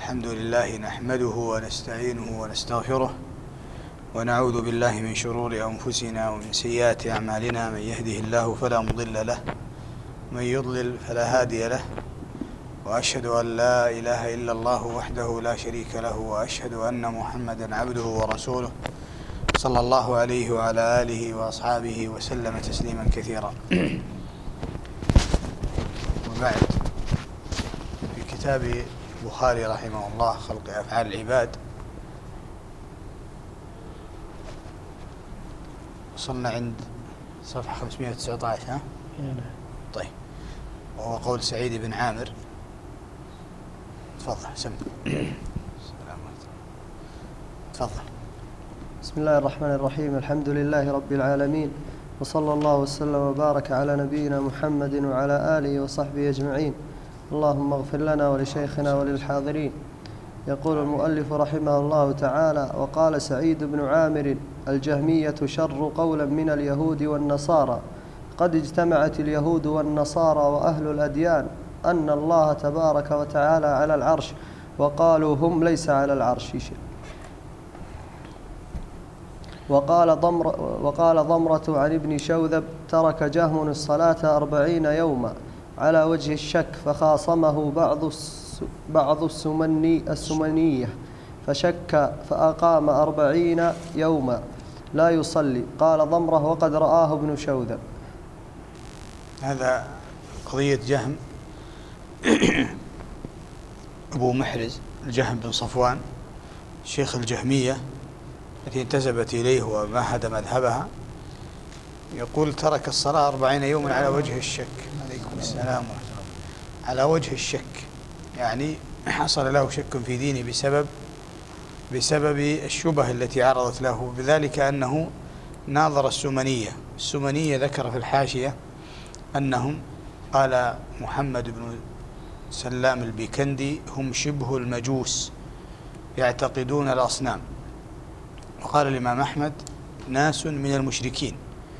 الحمد لله نحمده ونستعينه ونستغفره ونعوذ بالله من شرور أنفسنا ومن سيئات أعمالنا. من يهده الله فلا مضل له ومن يضلل فلا هادي له، وأشهد أن لا إله إلا الله وحده لا شريك له، وأشهد أن محمدا عبده ورسوله صلى الله عليه وعلى آله وأصحابه وسلم تسليما كثيرا. وبعد، في كتاب البخاري رحمه الله خلق أفعال العباد وصلنا عند صفحة 519. ها؟ طيب، وهو قول سعيد بن عامر. تفضل سم. تفضل. بسم الله الرحمن الرحيم. الحمد لله رب العالمين، وصلى الله وسلم وبارك على نبينا محمد وعلى آله وصحبه أجمعين. اللهم اغفر لنا ولشيخنا وللحاضرين. يقول المؤلف رحمه الله تعالى: وقال سعيد بن عامر: الجهمية شر قولا من اليهود والنصارى. قد اجتمعت اليهود والنصارى وأهل الأديان أن الله تبارك وتعالى على العرش، وقالوا هم ليس على العرش شيء. وقال ضمرة عن ابن شوذب: ترك جهم الصلاة 40 يوما على وجه الشك، فخاصمه بعض السمنية فشك فأقام 40 يوما لا يصلي. قال ضمرة: وقد رآه ابن شوذب. هذا قضية جهم أبو محرز الجهم بن صفوان شيخ الجهمية التي انتسبت إليه ومهد مذهبها. يقول: ترك الصلاة 40 يوما على وجه الشك. عليكم السلام ورحمة الله. على وجه الشك، يعني حصل له شك في دينه بسبب الشبهة التي عرضت له، بذلك أنه ناظر السمنية ذكر في الحاشية أنهم، قال محمد بن سلام البيكندي: هم شبه المجوس يعتقدون الأصنام. وقال الإمام أحمد: ناس من المشركين.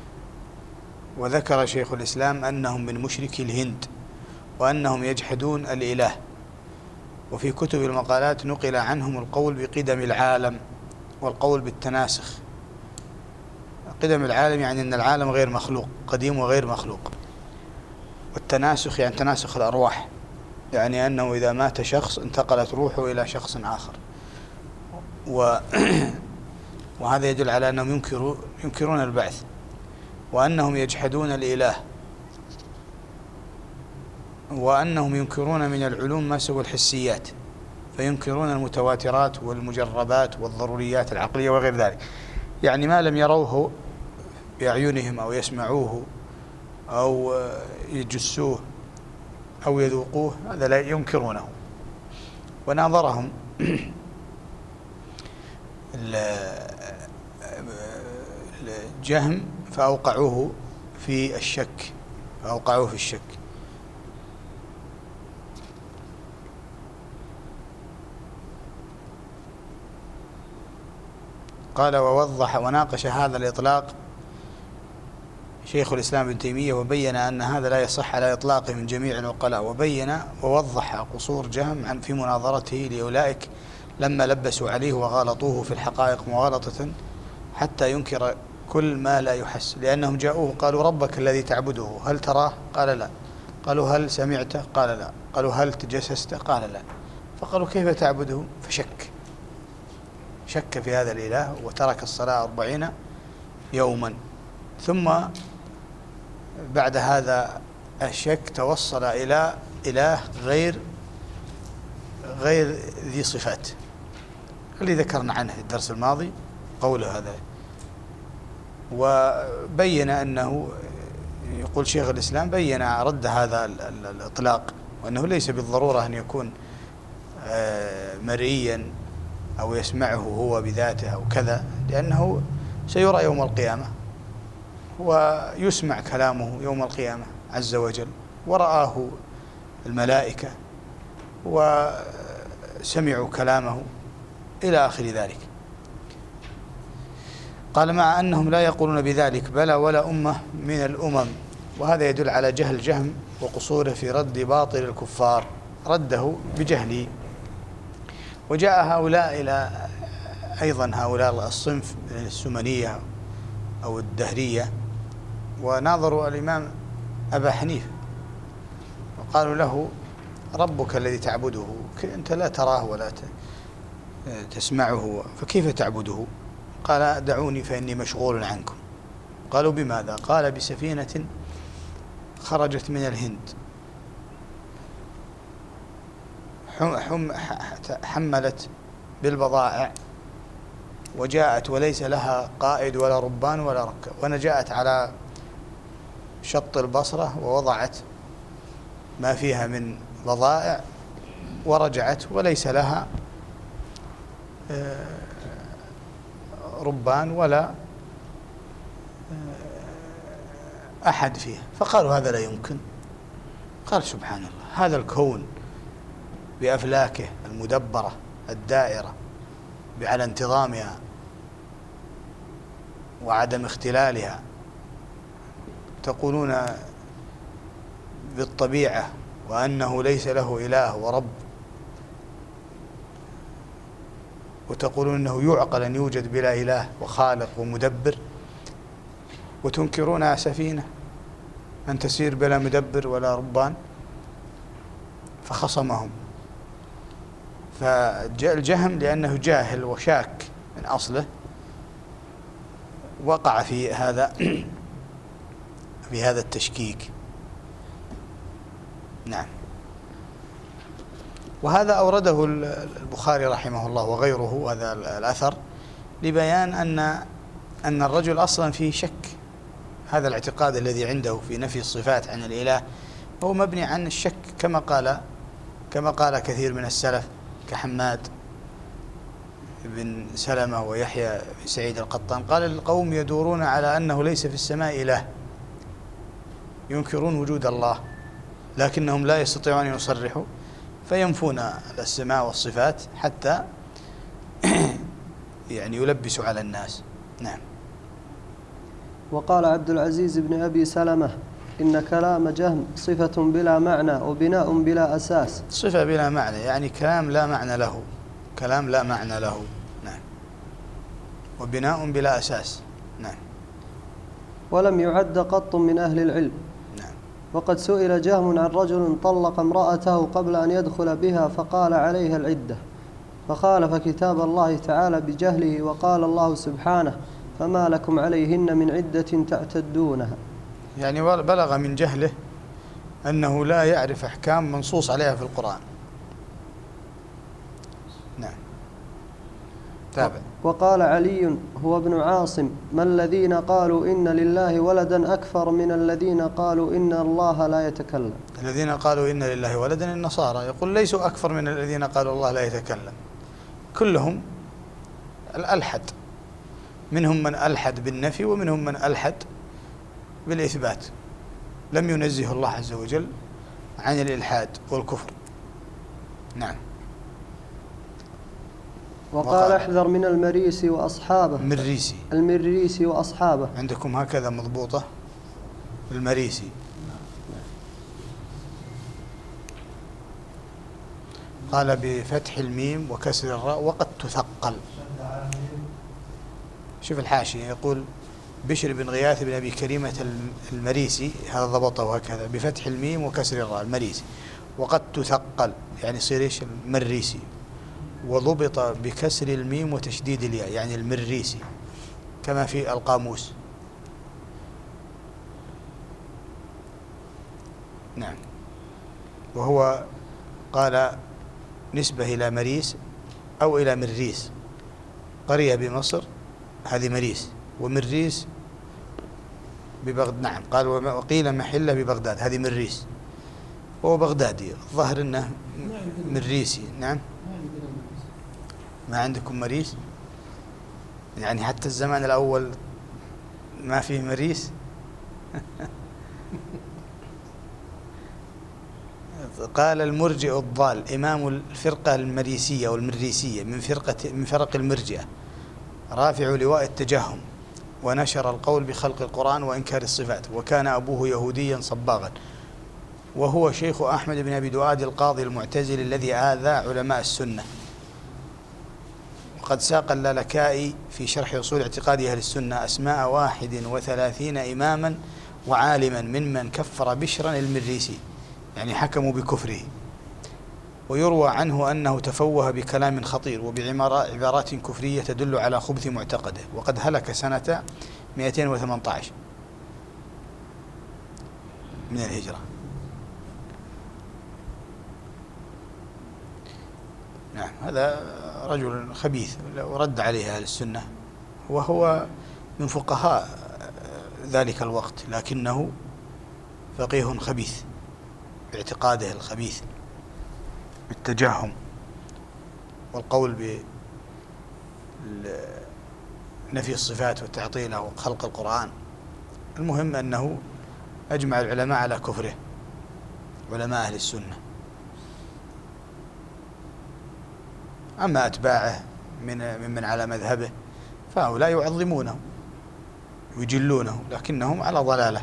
وذكر شيخ الإسلام أنهم من مشركي الهند وأنهم يجحدون الإله. وفي كتب المقالات نقل عنهم القول بقدم العالم والقول بالتناسخ. قدم العالم يعني أن العالم غير مخلوق، قديم وغير مخلوق. والتناسخ يعني تناسخ الأرواح، يعني أنه إذا مات شخص انتقلت روحه إلى شخص آخر. وهذا يدل على أنهم ينكرون البعث، وأنهم يجحدون الإله، وأنهم ينكرون من العلوم ما سوى الحسيات، فينكرون المتواترات والمجربات والضروريات العقلية وغير ذلك. يعني ما لم يروه بأعينهم أو يسمعوه أو يجسوه أو يذوقوه، هذا لا ينكرونه. وناظرهم الجهم فأوقعوه في الشك. قال: ووضح وناقش هذا الإطلاق شيخ الإسلام ابن تيمية، وبين أن هذا لا يصح على إطلاقه من جميع العقلاء، وبين ووضح قصور جهم في مناظرته لأولئك لما لبسوا عليه وغالطوه في الحقائق مغالطة حتى ينكر كل ما لا يحس. لأنهم جاءوه قالوا: ربك الذي تعبده هل تراه؟ قال لا. قالوا: هل سمعته؟ قال لا. قالوا: هل تجسسته؟ قال لا. فقالوا: كيف تعبده؟ شك في هذا الإله وترك الصلاة 40 يوما. ثم بعد هذا الشك توصل إلى إله غير ذي صفات، اللي ذكرنا عنه في الدرس الماضي قوله هذا. وبين أنه، يقول شيخ الإسلام، بين رد هذا الإطلاق، وأنه ليس بالضرورة أن يكون مرئيا أو يسمعه هو بذاته أو كذا، لأنه سيرى يوم القيامة ويسمع كلامه يوم القيامة عز وجل، ورآه الملائكة وسمعوا كلامه إلى آخر ذلك. قال: مع أنهم لا يقولون بذلك بلى ولا أمة من الأمم. وهذا يدل على جهل جهم وقصوره في رد باطل الكفار، رده بجهله. وجاء هؤلاء إلى أيضا هؤلاء الصنف من السمنية أو الدهرية وناظروا الإمام أبا حنيفة وقالوا له ربك الذي تعبده أنت لا تراه ولا تسمعه فكيف تعبده؟ قال دعوني فإني مشغول عنكم. قالوا بماذا؟ قال بسفينة خرجت من الهند حملت بالبضائع وجاءت وليس لها قائد ولا ربان ولا ركاب، ونجأت على شط البصرة ووضعت ما فيها من بضائع ورجعت وليس لها ربان ولا أحد فيها. فقالوا هذا لا يمكن. قال سبحان الله، هذا الكون بأفلاكه المدبرة الدائرة على انتظامها وعدم اختلالها، تقولون بالطبيعة وأنه ليس له إله ورب، وتقولون أنه يعقل أن يوجد بلا إله وخالق ومدبر، وتنكرون سفينة أن تسير بلا مدبر ولا ربان. فخصمهم. فالجهم لأنه جاهل وشاك من أصله وقع في هذا التشكيك. نعم. وهذا أورده البخاري رحمه الله وغيره هذا الأثر لبيان أن الرجل أصلا فيه شك. هذا الاعتقاد الذي عنده في نفي الصفات عن الإله هو مبني عن الشك، كما قال كثير من السلف كحماد بن سلمة ويحيى بن سعيد القطان. قال القوم يدورون على أنه ليس في السماء إله، ينكرون وجود الله لكنهم لا يستطيعون أن يصرحوا فينفون السماء والصفات حتى يعني يلبسوا على الناس. نعم. وقال عبد العزيز بن أبي سلمة إن كلام جهم صفة بلا معنى وبناء بلا أساس. صفة بلا معنى يعني كلام لا معنى له، كلام لا معنى له. نعم. وبناء بلا أساس. نعم. ولم يعد قط من أهل العلم. نعم. وقد سئل جهم عن رجل طلق امرأته قبل أن يدخل بها فقال عليها العدة، فخالف كتاب الله تعالى بجهله، وقال الله سبحانه فما لكم عليهن من عدة تعتدونها. يعني بلغ من جهله أنه لا يعرف أحكام منصوص عليها في القرآن. نعم. تابع. وقال علي هو ابن عاصم ما الذين قالوا إن لله ولدا أكثر من الذين قالوا إن الله لا يتكلم. الذين قالوا إن لله ولدا النصارى، يقول ليسوا أكثر من الذين قالوا الله لا يتكلم، كلهم الألحد، منهم من ألحد بالنفي ومنهم من ألحد بالإثبات، لم ينزه الله عز وجل عن الإلحاد والكفر. نعم. وقال احذر من المريسي وأصحابه. المريسي وأصحابه. عندكم هكذا مضبوطة المريسي. قال بفتح الميم وكسر الراء وقد تثقل. شوف الحاشية يقول بشر بن غياث بن أبي كريمة المريسي، هذا ضبطه هكذا بفتح الميم وكسر الراء المريسي، وقد تثقل يعني يصير ايش المريسي، وضبط بكسر الميم وتشديد الياء يعني المريسي كما في القاموس. نعم. وهو قال نسبة إلى مريس أو إلى مريس، قرية بمصر هذه مريس، ومريس ببغداد. نعم. قال وقيل محلة ببغداد هذه مريس، وهو بغدادي الظاهر أنه مريسي. نعم. ما عندكم مريس؟ يعني حتى الزمان الأول ما فيه مريس؟ قال المرجئ الضال إمام الفرقة المريسية والمريسية من فرق المرجئة، رافع لواء التجهم، ونشر القول بخلق القرآن وإنكار الصفات، وكان أبوه يهوديا صباغا، وهو شيخ أحمد بن أبي دؤاد القاضي المعتزلي الذي آذى علماء السنة. وقد ساق اللالكائي في شرح أصول اعتقاد أهل السنة أسماء 31 إماما وعالما ممن كفر بشرا المريسي، يعني حكموا بكفره. ويروى عنه أنه تفوه بكلام خطير وبعبارات كفرية تدل على خبث معتقده، وقد هلك سنة 218 من الهجرة. نعم، هذا رجل خبيث ورد عليه أهل السنة، وهو من فقهاء ذلك الوقت، لكنه فقيه خبيث باعتقاده الخبيث بالتجهم والقول بنفي الصفات وتعطيله وخلق القرآن. المهم أنه أجمع العلماء على كفره، علماء أهل السنة. أما أتباعه ممن على مذهبه فهؤلاء يعظمونه ويجلونه، لكنهم على ضلالة.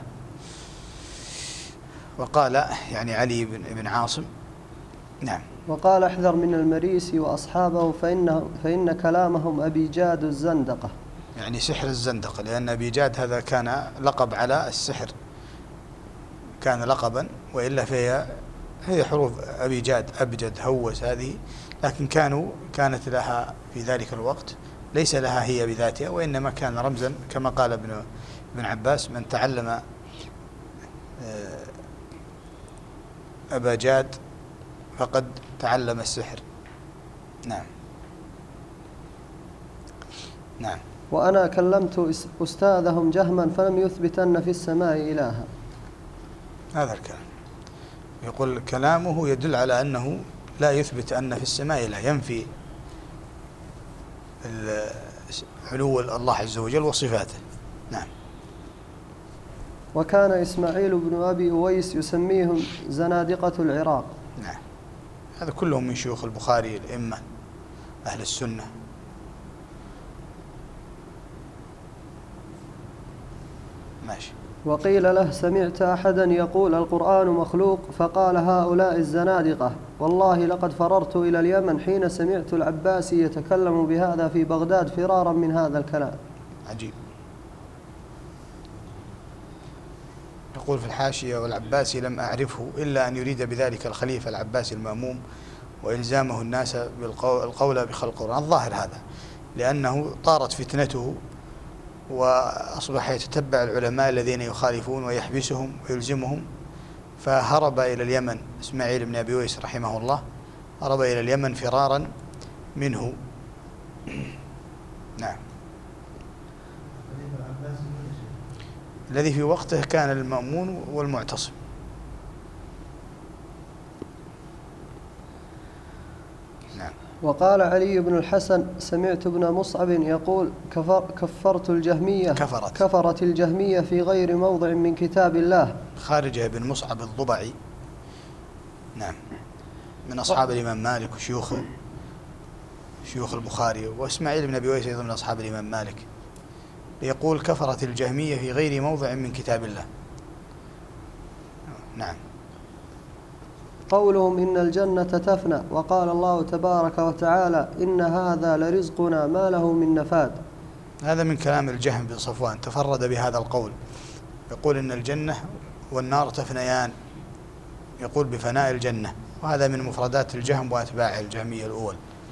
وقال يعني علي بن عاصم. نعم. وقال احذر من المريسي وأصحابه فإن كلامهم أبيجاد الزندقة، يعني سحر الزندقة، لأن أبيجاد هذا كان لقب على السحر، كان لقبا، وإلا هي حروف أبيجاد، أبجد، هوس، هذه، لكن كانت لها في ذلك الوقت ليس لها هي بذاتها، وإنما كان رمزا، كما قال ابن عباس: من تعلم أباجاد فقد تعلم السحر. نعم. نعم. وأنا كلمت أستاذهم جهما فلم يثبت أن في السماء إلها. هذا الكلام يقول كلامه يدل على أنه لا يثبت أن في السماء إله، ينفي علو الله عز وجل وصفاته. نعم. وكان إسماعيل بن أبي أويس يسميهم زنادقة العراق. نعم، هذا كلهم من شيوخ البخاري الأئمة أهل السنة. ماشي. وقيل له: سمعت أحدا يقول القرآن مخلوق؟ فقال: هؤلاء الزنادقة، والله لقد فررت إلى اليمن حين سمعت العباسي يتكلم بهذا في بغداد فرارا من هذا الكلام. عجيب. يقول في الحاشية: والعباسي لم أعرفه إلا أن يريد بذلك الخليفة العباسي المأموم وإلزامه الناس القول بخلق القرآن. الظاهر هذا، لأنه طارت فتنته وأصبح يتتبع العلماء الذين يخالفون ويحبسهم ويلزمهم، فهرب إلى اليمن. إسماعيل بن أبي أويس رحمه الله هرب إلى اليمن فرارا منه. نعم. الذي في وقته كان المأمون والمعتصم. نعم. وقال علي بن الحسن: سمعت ابن مصعب يقول: كفرت الجهمية، كفرت الجهمية في غير موضع من كتاب الله. خارجة بن مصعب الضبعي، نعم، من أصحاب الإمام مالك وشيوخ البخاري. وإسماعيل بن أبي أويس أيضا من أصحاب الإمام مالك، يقول: كفرت الجهمية في غير موضع من كتاب الله. نعم. قولهم إن الجنة تفنى، وقال الله تبارك وتعالى: إن هذا لرزقنا ما له من نفاد. هذا من كلام الجهم بن صفوان، تفرد بهذا القول، يقول إن الجنة والنار تفنيان، يقول بفناء الجنة، وهذا من مفردات الجهم وأتباع الجهمية الأول،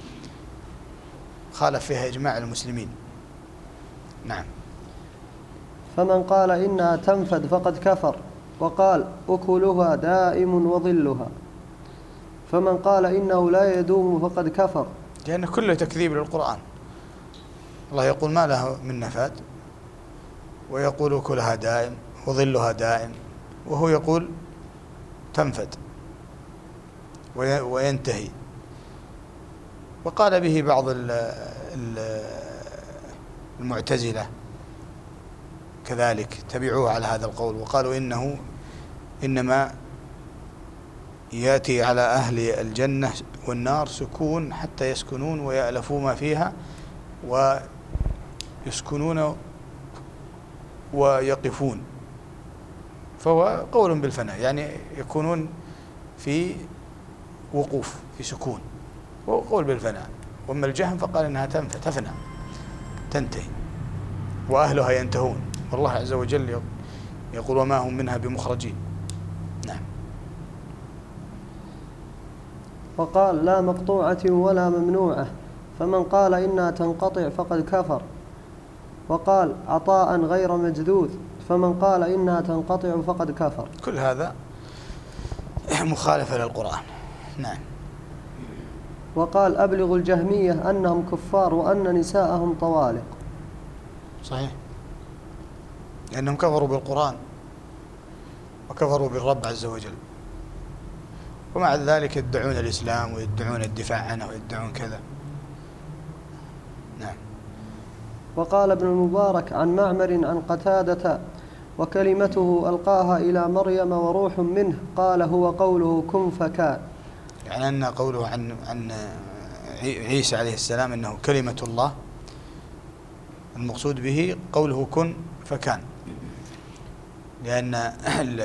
خالف فيها إجماع المسلمين. نعم. فمن قال إنها تنفد فقد كفر، وقال: أكلها دائم وظلها. فمن قال إنه لا يدوم فقد كفر، لأن كله تكذيب للقرآن. الله يقول ما له من نفاد، ويقول أكلها دائم وظلها دائم، وهو يقول تنفد وينتهي. وقال به بعض المعتزلة كذلك، تبعوه على هذا القول، وقالوا إنه إنما يأتي على أهل الجنة والنار سكون حتى يسكنون ويألفوا ما فيها ويسكنون ويقفون، فهو قول بالفناء، يعني يكونون في وقوف، في سكون، وهو قول بالفناء. وأما الجهم فقال إنها تفنى تنتهي وأهلها ينتهون، والله عز وجل يقول وما هم منها بمخرجين. نعم. وقال لا مقطوعة ولا ممنوعة، فمن قال إنها تنقطع فقد كفر. وقال عطاء غير مجذوذ، فمن قال إنها تنقطع فقد كفر. كل هذا مخالفة للقرآن. نعم. وقال أبلغ الجهمية أنهم كفار وأن نساءهم طوالق. صحيح، لأنهم كفروا بالقرآن وكفروا بالرب عز وجل، ومع ذلك يدعون الإسلام ويدعون الدفاع عنه ويدعون كذا. نعم. وقال ابن المبارك عن معمر عن قتادة وكلمته ألقاها إلى مريم وروح منه، قال هو قوله كن فكان. يعني أن قوله عن عيسى عليه السلام أنه كلمة الله، المقصود به قوله كن فكان، لأن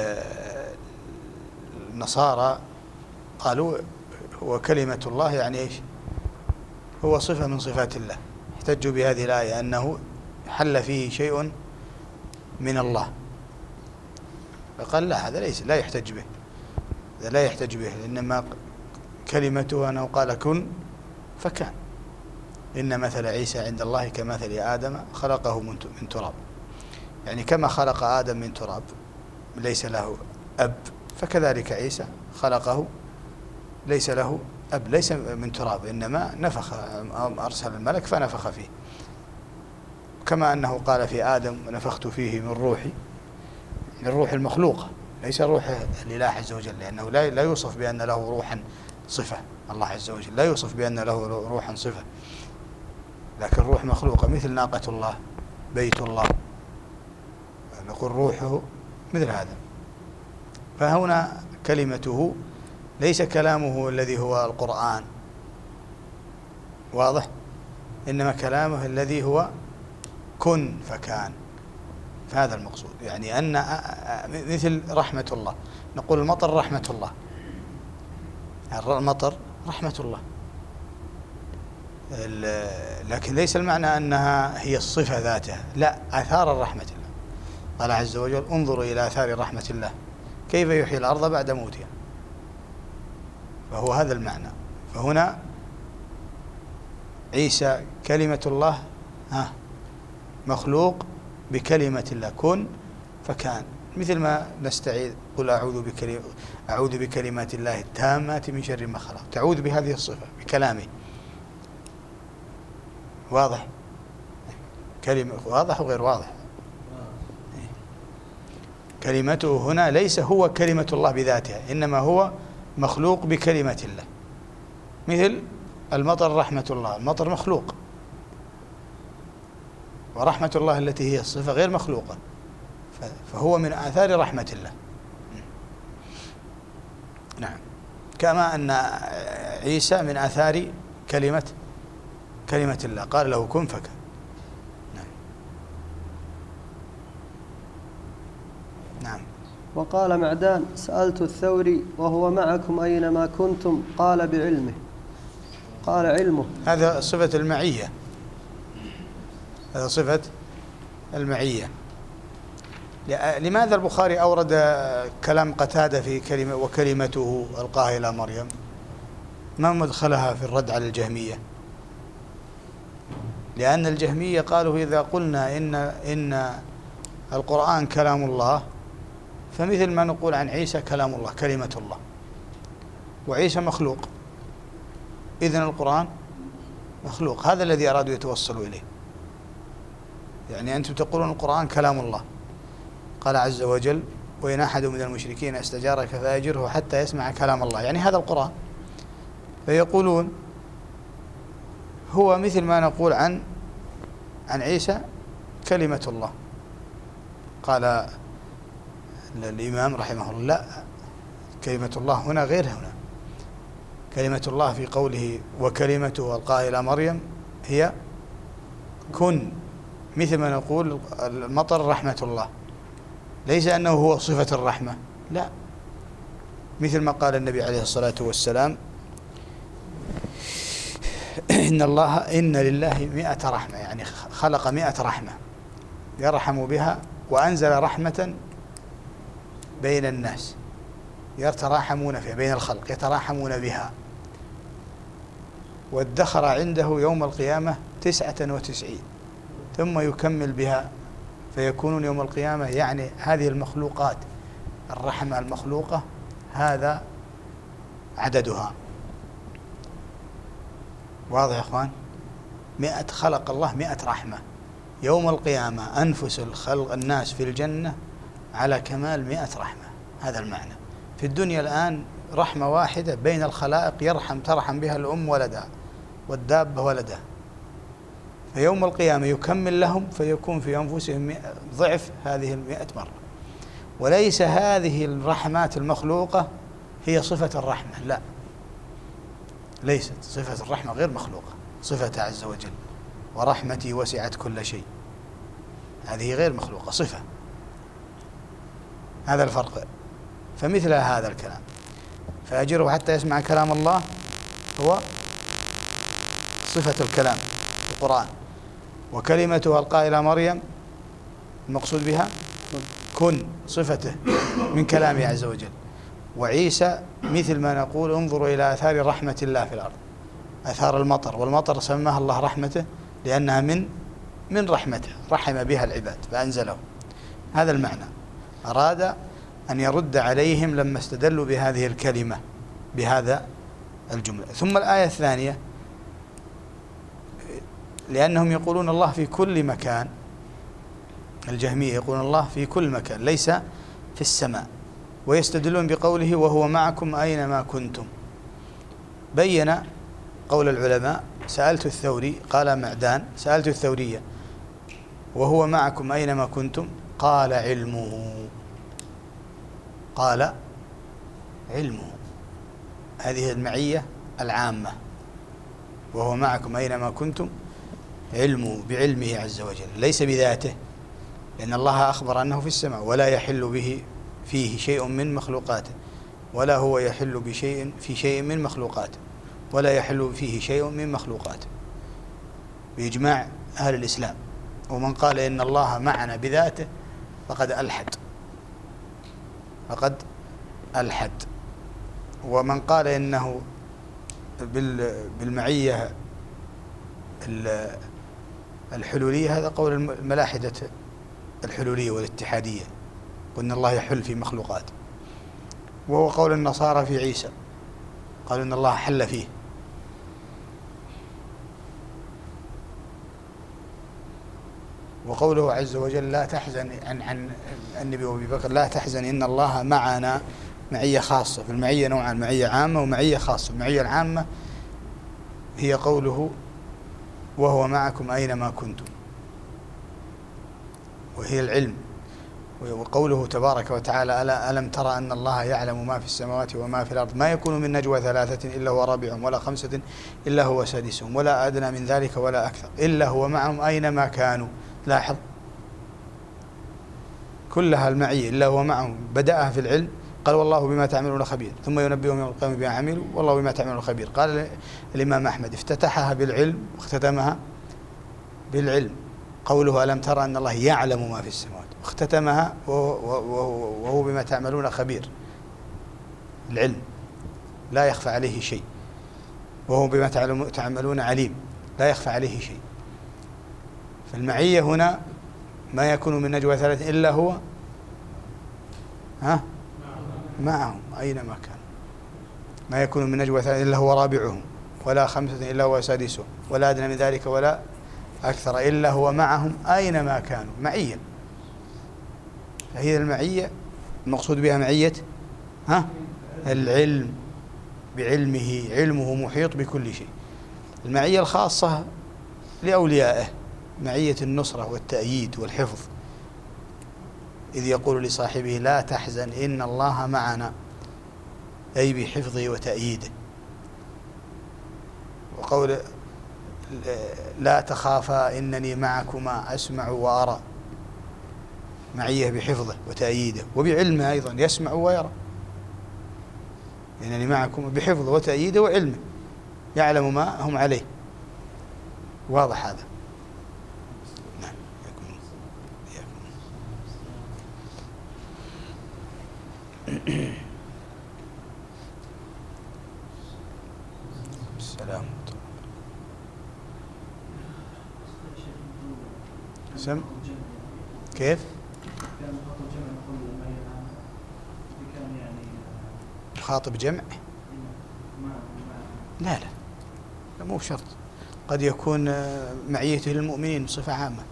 النصارى قالوا هو كلمة الله، يعني إيش؟ هو صفة من صفات الله، احتجوا بهذه الآية أنه حل فيه شيء من الله، فقال لا، هذا لا يحتج به، هذا لا يحتج به، إنما كلمته أنه قال كن فكان. إن مثل عيسى عند الله كمثل آدم خلقه من تراب، يعني كما خلق آدم من تراب ليس له أب، فكذلك عيسى خلقه ليس له أب، ليس من تراب، إنما نفخ، أرسل الملك فنفخ فيه، كما أنه قال في آدم ونفخت فيه من روحي، الروح المخلوقة ليس روح الإله عز وجل، لأنه لا يوصف بأن له روحا صفة، الله عز وجل لا يوصف بأن له روحا صفة، لكن روح مخلوقة مثل ناقة الله، بيت الله، نقول روحه مثل هذا. فهنا كلمته ليس كلامه الذي هو القرآن، واضح؟ إنما كلامه الذي هو كن فكان، فهذا المقصود، يعني أن مثل رحمة الله، نقول المطر رحمة الله، المطر رحمة الله، لكن ليس المعنى أنها هي الصفة ذاتها، لا، آثار الرحمة الله. قال عز وجل انظروا إلى آثار رحمة الله كيف يحيي الأرض بعد موتها، فهو هذا المعنى. فهنا عيسى كلمة الله مخلوق بكلمة الله كن فكان، مثل ما نستعيذ قل أعوذ بكلمات الله التامات من شر ما خلق، تعوذ بهذه الصفة بكلامه، واضح؟ كلمة واضح وغير واضح؟ كلمته هنا ليس هو كلمة الله بذاتها، إنما هو مخلوق بكلمة الله، مثل المطر رحمة الله، المطر مخلوق، ورحمة الله التي هي الصفة غير مخلوقة، فهو من آثار رحمة الله. نعم. كما أن عيسى من آثار كلمة الله، قال له كن فكان. نعم. نعم. وقال معدان سألت الثوري وهو معكم أينما كنتم، قال بعلمه، قال علمه. هذا صفة المعية، هذا صفة المعية. لماذا البخاري أورد كلام قتادة في كلمة وكلمته ألقاها إلى مريم؟ ما مدخلها في الرد على الجهمية؟ لأن الجهمية قالوا إذا قلنا إن القرآن كلام الله، فمثل ما نقول عن عيسى كلام الله كلمة الله، وعيسى مخلوق، إذن القرآن مخلوق. هذا الذي أرادوا يتوصلوا إليه، يعني أنتم تقولون القرآن كلام الله، قال عز وجل وإن أحد من المشركين استجارك فأجره حتى يسمع كلام الله، يعني هذا القرآن. فيقولون هو مثل ما نقول عن عيسى كلمة الله. قال الإمام رحمه الله لا، كلمة الله هنا غير هنا، كلمة الله في قوله وكلمته ألقاها إلى مريم هي كن، مثل ما نقول المطر رحمة الله، ليس أنه هو صفة الرحمة، لا، مثل ما قال النبي عليه الصلاة والسلام إن لله 100 رحمة، يعني خلق 100 رحمة يرحم بها، وأنزل رحمة بين الناس يتراحمون فيها، بين الخلق يتراحمون بها، وادخر عنده يوم القيامة 99 ثم يكمل بها فيكونون يوم القيامة، يعني هذه المخلوقات الرحمة المخلوقة هذا عددها. واضح يا أخوان؟ 100 خلق الله 100 رحمة. يوم القيامة أنفس الخلق الناس في الجنة على كمال 100 رحمة. هذا المعنى. في الدنيا الآن رحمة واحدة بين الخلائق ترحم بها الأم ولدها والدابة ولدها، فيوم القيامة يكمل لهم فيكون في أنفسهم ضعف هذه 100 مرة. وليس هذه الرحمات المخلوقة هي صفة الرحمة، لا، ليست صفة الرحمة، غير مخلوقة، صفة عز وجل. ورحمتي وسعت كل شيء، هذه غير مخلوقة، صفة. هذا الفرق. فمثل هذا الكلام فأجره حتى يسمع كلام الله هو صفة الكلام في القرآن. وكلمته ألقاها إلى مريم المقصود بها كن، صفته من كلامه عز وجل. وعيسى مثل ما نقول انظروا إلى آثار رحمة الله في الأرض، آثار المطر، والمطر سماها الله رحمته لأنها من رحمته، رحم بها العباد فأنزله. هذا المعنى أراد أن يرد عليهم لما استدلوا بهذه الكلمة بهذا الجملة. ثم الآية الثانية لأنهم يقولون الله في كل مكان، الجهمية يقولون الله في كل مكان ليس في السماء، ويستدلون بقوله وهو معكم أينما كنتم. بين قول العلماء سألت الثوري قال معدان سألت الثورية وهو معكم أينما كنتم قال علمه، قال علمه، هذه المعية العامة، وهو معكم أينما كنتم علمه بعلمه عز وجل ليس بذاته، لأن الله أخبر أنه في السماء ولا يحل به فيه شيء من مخلوقاته، ولا هو يحل بشيء في شيء من مخلوقاته، ولا يحل فيه شيء من مخلوقاته بإجماع أهل الإسلام. ومن قال إن الله معنا بذاته فقد ألحد. ومن قال إنه بالمعية الحلولية هذا قول الملاحدة الحلولية والاتحادية، وإن الله يحل في مخلوقاته، وهو قول النصارى في عيسى، قالوا إن الله حل فيه. وقوله عز وجل لا تحزن عن النبي وأبي بكر لا تحزن إن الله معنا، معية خاصة. في المعية نوعان، معية عامة ومعية خاصة. المعية العامة هي قوله وهو معكم أينما كنتم، وهي العلم. وقوله تبارك وتعالى ألم ترى أن الله يعلم ما في السماوات وما في الأرض ما يكون من نجوى 3 إلا هو رابعهم ولا 5 إلا هو سادسهم ولا أدنى من ذلك ولا أكثر إلا هو معهم أينما كانوا. لاحظ كلها المعية إلا هو معهم، بدأها في العلم قال والله بما تعملون خبير، ثم ينبئهم يوم القيامة بما عملوا والله بما تعملون خبير. قال الإمام أحمد افتتحها بالعلم واختتمها بالعلم، قوله ألم ترى أن الله يعلم ما في السماوات، واختتمها وهو بما تعملون خبير، العلم لا يخفى عليه شيء، وهو بما تعملون عليم لا يخفى عليه شيء. فالمعية هنا ما يكون من نجوى 3 إلا هو معهم أينما كان، ما يكون من نجوى 3 إلا هو رابعهم ولا 5 إلا هو سادسهم ولا أدنى من ذلك ولا أكثر إلا هو معهم أينما كانوا. معية، فهي المعية المقصود بها معية العلم بعلمه، علمه محيط بكل شيء. المعية الخاصة لأوليائه معية النصرة والتأييد والحفظ، إذ يقول لصاحبه لا تحزن إن الله معنا، أي بحفظه وتأييده. وقول لا تخافا إنني معكما أسمع وأرى، معية بحفظه وتأييده وبعلمه أيضا، يسمع ويرى، إنني معكم بحفظه وتأييده وعلمه، يعلم ما هم عليه واضح هذا؟ نعم. السلام. سم كيف؟ مخاطب جمع؟ لا مو بشرط، قد يكون معيته للمؤمنين بصفة عامة.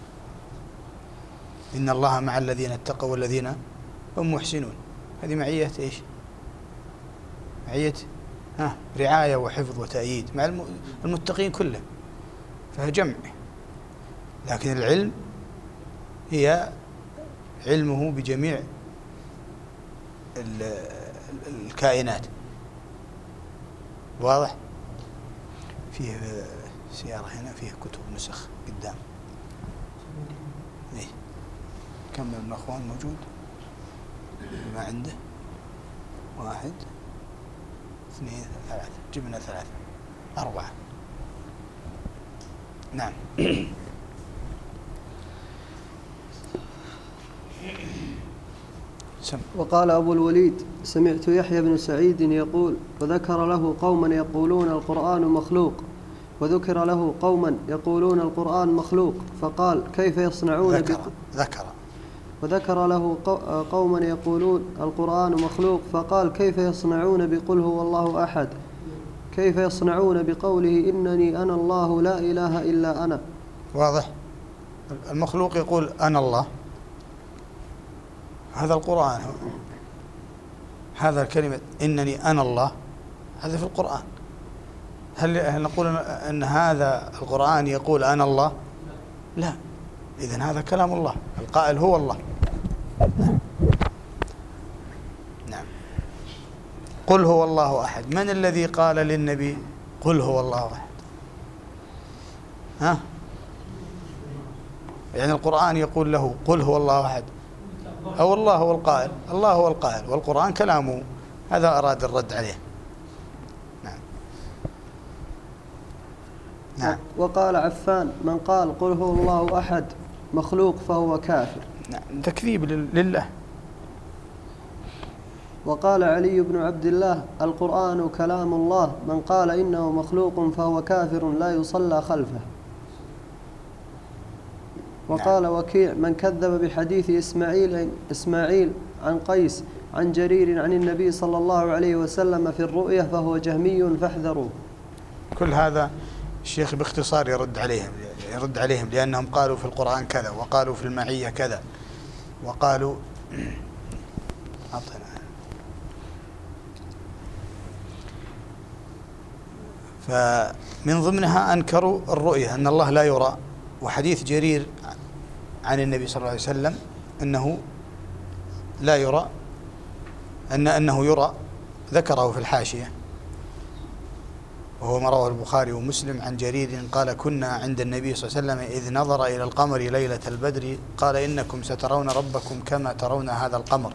إن الله مع الذين اتقوا والذين هم محسنون، هذه معية إيش؟ معية رعاية وحفظ وتأييد مع المتقين كله، فهي جمع. لكن العلم هي علمه بجميع الكائنات. واضح؟ فيه سيارة هنا، فيه كتب نسخ قدام. إيه؟ كم من الأخوان موجود؟ ما عنده؟ 1 2 3، جبنا 3 4. نعم. وقال أبو الوليد: سمعت يحيى بن سعيد يقول: وذكر له قوما يقولون القرآن مخلوق، وذكر له قوما يقولون القرآن مخلوق، فقال: كيف يصنعون وذكر له قوما يقولون القرآن مخلوق، فقال: كيف يصنعون بقل هو الله أحد؟ كيف يصنعون بقوله إنني أنا الله لا إله إلا أنا؟ واضح؟ المخلوق يقول أنا الله، هذا القرآن، هذا كلمة إنني أنا الله، هذا في القرآن. هل نقول أن هذا القرآن يقول أنا الله؟ لا. إذن هذا كلام الله، القائل هو الله. نعم. قل هو الله أحد، من الذي قال للنبي قل هو الله أحد؟ يعني القرآن يقول له قل هو الله أحد، أو الله هو القائل؟ الله هو القائل، والقرآن كلامه. هذا أراد الرد عليه. نعم. وقال عفان: من قال قل هو الله أحد مخلوق فهو كافر. نعم، تكذيب لله. وقال علي بن عبد الله: القرآن كلام الله، من قال إنه مخلوق فهو كافر لا يصلى خلفه. وقال وكيع: من كذب بحديث إسماعيل عن قيس عن جرير عن النبي صلى الله عليه وسلم في الرؤية فهو جهمي فاحذروه. كل هذا الشيخ باختصار يرد عليهم لأنهم قالوا في القرآن كذا، وقالوا في المعية كذا، وقالوا فمن ضمنها أنكروا الرؤية، أن الله لا يرى. وحديث جرير عن النبي صلى الله عليه وسلم أنه لا يرى، أنه يرى، ذكره في الحاشية، وهو ما رواه البخاري ومسلم عن جرير قال: كنا عند النبي صلى الله عليه وسلم إذ نظر إلى القمر ليلة البدر قال: إنكم سترون ربكم كما ترون هذا القمر،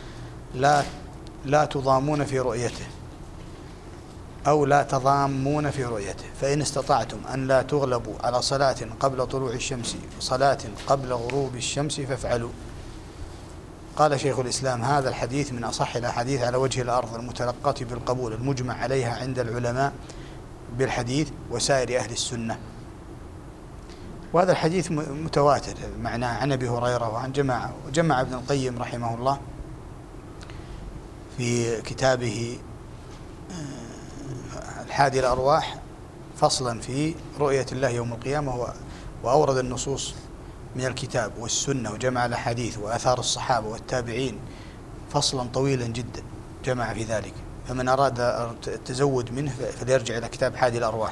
لا تضامون في رؤيته، أو لا تضامون في رؤيته، فإن استطعتم أن لا تغلبوا على صلاة قبل طلوع الشمس وصلاة قبل غروب الشمس فافعلوا. قال شيخ الإسلام: هذا الحديث من أصح الأحاديث على وجه الأرض المتلقاة بالقبول المجمع عليها عند العلماء بالحديث وسائر أهل السنة. وهذا الحديث متواتر معناه عن أبي هريرة وعن جماعة. وجمع ابن القيم رحمه الله في كتابه الحادي الأرواح فصلا في رؤية الله يوم القيامة، وأورد النصوص من الكتاب والسنة، وجمع الأحاديث وآثار الصحابة والتابعين فصلا طويلا جدا جمع في ذلك. فمن أراد التزود منه فليرجع إلى كتاب حادي الأرواح.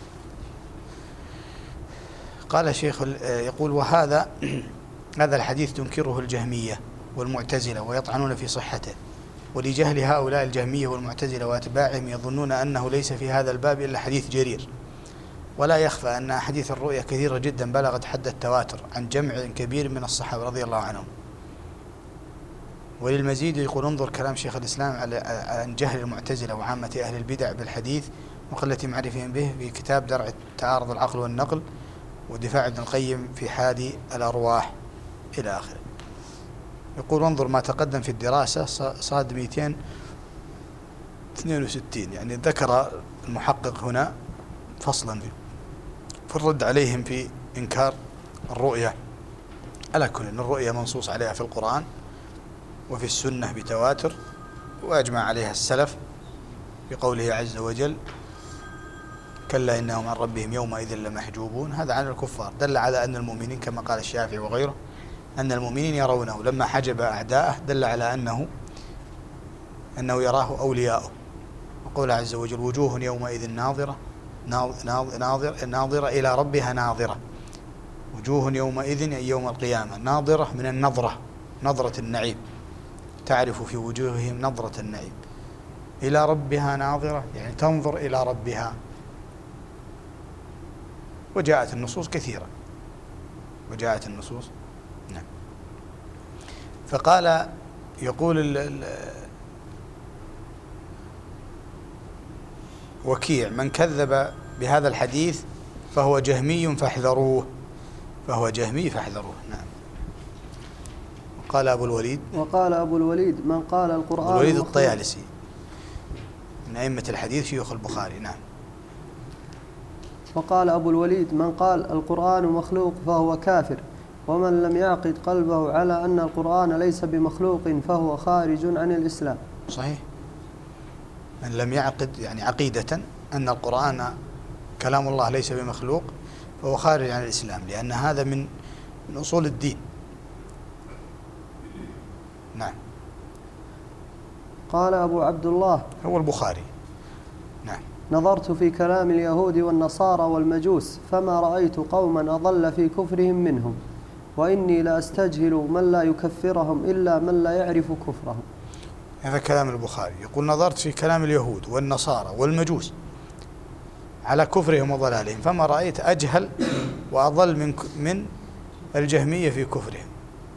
قال الشيخ يقول: وهذا الحديث تنكره الجهمية والمعتزلة ويطعنون في صحته، ولجهل هؤلاء الجهمية والمعتزلة وأتباعهم يظنون أنه ليس في هذا الباب إلا حديث جرير. ولا يخفى أن أحاديث الرؤيا كثيرة جدا بلغت حد التواتر عن جمع كبير من الصحابة رضي الله عنهم. وللمزيد يقول: انظر كلام شيخ الإسلام عن جهل المعتزلة وعامة أهل البدع بالحديث وقلة معرفهم به في كتاب درع تعارض العقل والنقل، ودفاع ابن القيم في حادي الأرواح إلى آخره. يقول انظر ما تقدم في الدراسة صاد 262. يعني ذكر المحقق هنا فصلا في الرد عليهم في إنكار الرؤية. على كل الرؤية منصوص عليها في القرآن وفي السنة بتواتر، وأجمع عليها السلف بقوله عز وجل كلا إنهم عن ربهم يومئذ لمحجوبون. هذا عن الكفار، دل على أن المؤمنين كما قال الشافعي وغيره أن المؤمنين يرونه، لما حجب أعداءه دل على أنه يراه أولياؤه. وقول عز وجل وجوه يومئذ ناظرة إلى ربها ناظرة. وجوه يومئذ أي يوم القيامة ناظرة من النظرة، نظرة النعيم، تعرف في وجوههم نظرة النعيم. إلى ربها ناظرة يعني تنظر إلى ربها. وجاءت النصوص كثيرة، وجاءت النصوص. نعم. فقال يقول وكيع من كذب بهذا الحديث فهو جهمي فاحذروه، فهو جهمي فاحذروه. نعم. وقال أبو الوليد من قال القرآن أبو الوليد الطيالسي من أئمة الحديث شيوخ البخاري. نعم. وقال أبو الوليد من قال القرآن مخلوق فهو كافر، ومن لم يعقد قلبه على أن القرآن ليس بمخلوق فهو خارج عن الإسلام. صحيح. من لم يعقد يعني عقيدة أن القرآن كلام الله ليس بمخلوق فهو خارج عن الإسلام، لأن هذا من أصول الدين. نعم. قال أبو عبد الله هو البخاري. نعم. نظرت في كلام اليهود والنصارى والمجوس فما رأيت قوما أضل في كفرهم منهم، وإني لأستجهل من لا يكفرهم إلا من لا يعرف كفرهم. هذا كلام البخاري. يقول نظرت في كلام اليهود والنصارى والمجوس على كفرهم وضلالهم فما رأيت أجهل وأضل من الجهمية في كفرهم.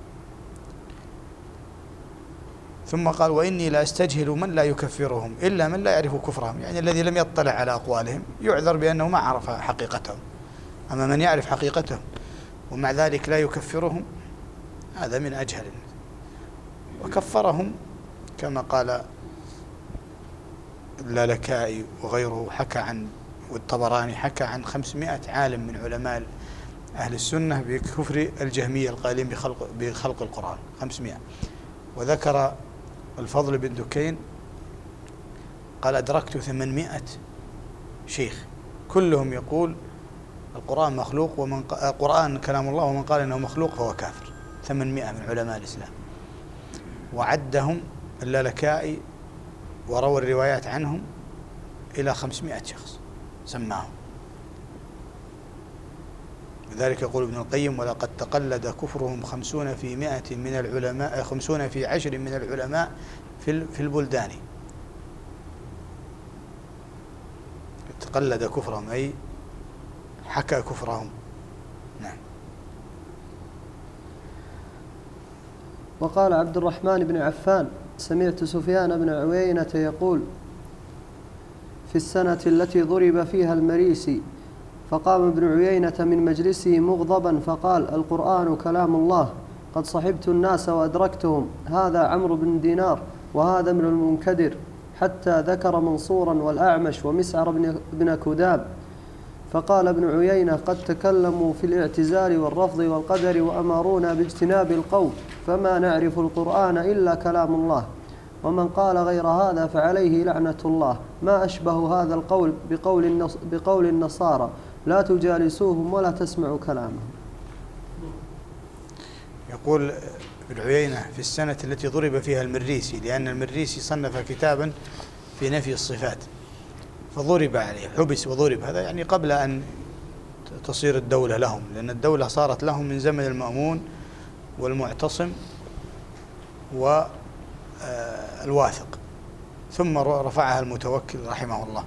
ثم قال وإني لا أستجهل من لا يكفرهم إلا من لا يعرف كفرهم، يعني الذي لم يطلع على أقوالهم يعذر بأنه ما عرف حقيقتهم، أما من يعرف حقيقتهم ومع ذلك لا يكفرهم هذا من أجهل. وكفرهم كما قال اللالكائي وغيره حكى عن، والطبراني حكى عن 500 عالم من علماء أهل السنة بكفر الجهمية القائلين بخلق القرآن 500. وذكر الفضل بن دكين قال أدركت 800 شيخ كلهم يقول القرآن مخلوق، ومن القرآن كلام الله، ومن قال إنه مخلوق فهو كافر. 800 من علماء الإسلام، وعدهم اللالكائي وروى الروايات عنهم إلى 500 شخص سماهم. لذلك يقول ابن القيم ولقد تقلد كفرهم 50 في 100 من العلماء، 50 في 10 من العلماء في البلدان. تقلد كفرهم أي حكى كفرهم. نعم. وقال عبد الرحمن بن عفان سمعت سفيان بن عوينة يقول في السنة التي ضرب فيها المريسي فقام ابن عيينة من مجلسه مغضبا فقال القرآن كلام الله، قد صحبت الناس وأدركتهم، هذا عمرو بن دينار وهذا ابن المنكدر، حتى ذكر منصورا والأعمش ومسعر بن كداب. فقال ابن عيينة قد تكلموا في الاعتزال والرفض والقدر وأمرونا باجتناب القول، فما نعرف القرآن إلا كلام الله، ومن قال غير هذا فعليه لعنة الله. ما أشبه هذا القول بقول النصارى لا تجالسوهم ولا تسمعوا كلامهم. يقول ابن عيينة في السنة التي ضرب فيها المريسي، لأن المريسي صنف كتابا في نفي الصفات فضرب عليه، حبس وضرب. هذا يعني قبل أن تصير الدولة لهم، لأن الدولة صارت لهم من زمن المأمون والمعتصم والواثق، ثم رفعها المتوكل رحمه الله.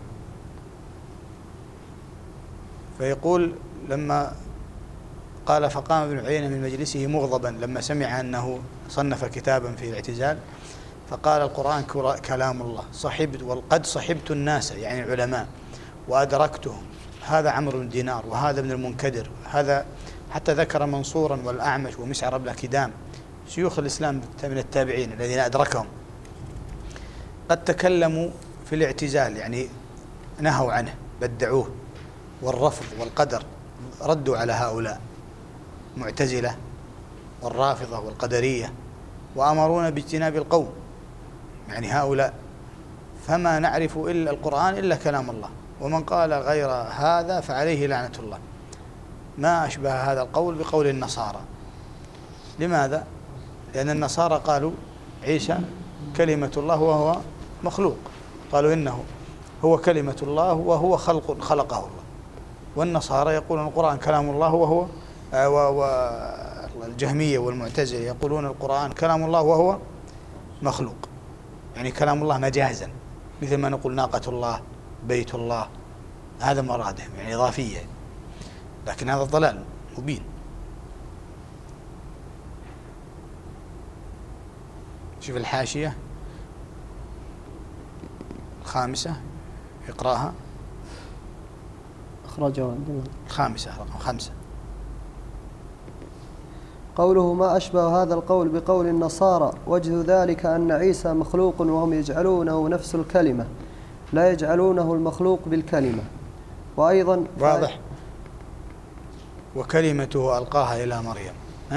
فيقول لما قال فقام ابن عيينة من مجلسه مغضبا لما سمع أنه صنف كتابا في الاعتزال، فقال القرآن كلام الله، وقد صحبت الناس يعني العلماء وأدركتهم، هذا عمرو بن دينار وهذا ابن المنكدر، هذا حتى ذكر منصورا والأعمش ومسعر بن كدام شيوخ الإسلام من التابعين الذين أدركهم، قد تكلموا في الاعتزال، يعني نهوا عنه بدعوه، والرفض والقدر ردوا على هؤلاء معتزلة والرافضة والقدرية، وأمرونا باجتناب القوم، يعني هؤلاء. فما نعرف إلا القرآن إلا كلام الله، ومن قال غير هذا فعليه لعنة الله. ما أشبه هذا القول بقول النصارى. لماذا؟ لأن النصارى قالوا عيسى كلمة الله وهو مخلوق، قالوا إنه هو كلمة الله وهو خلقه الله. والنصارى يقولون القرآن كلام الله وهو الجهمية والمعتزلة يقولون القرآن كلام الله وهو مخلوق، يعني كلام الله مجازا، مثل ما نقول ناقة الله، بيت الله، هذا مرادهم يعني إضافية، لكن هذا ضلال مبين. شوف الحاشية الخامسة، اقرأها. أخرجه عندنا الخامسة رقم 5. قوله ما أشبه هذا القول بقول النصارى، وجه ذلك أن عيسى مخلوق وهم يجعلونه نفس الكلمة، لا يجعلونه المخلوق بالكلمة. وأيضا واضح. وكلمته ألقاها إلى مريم،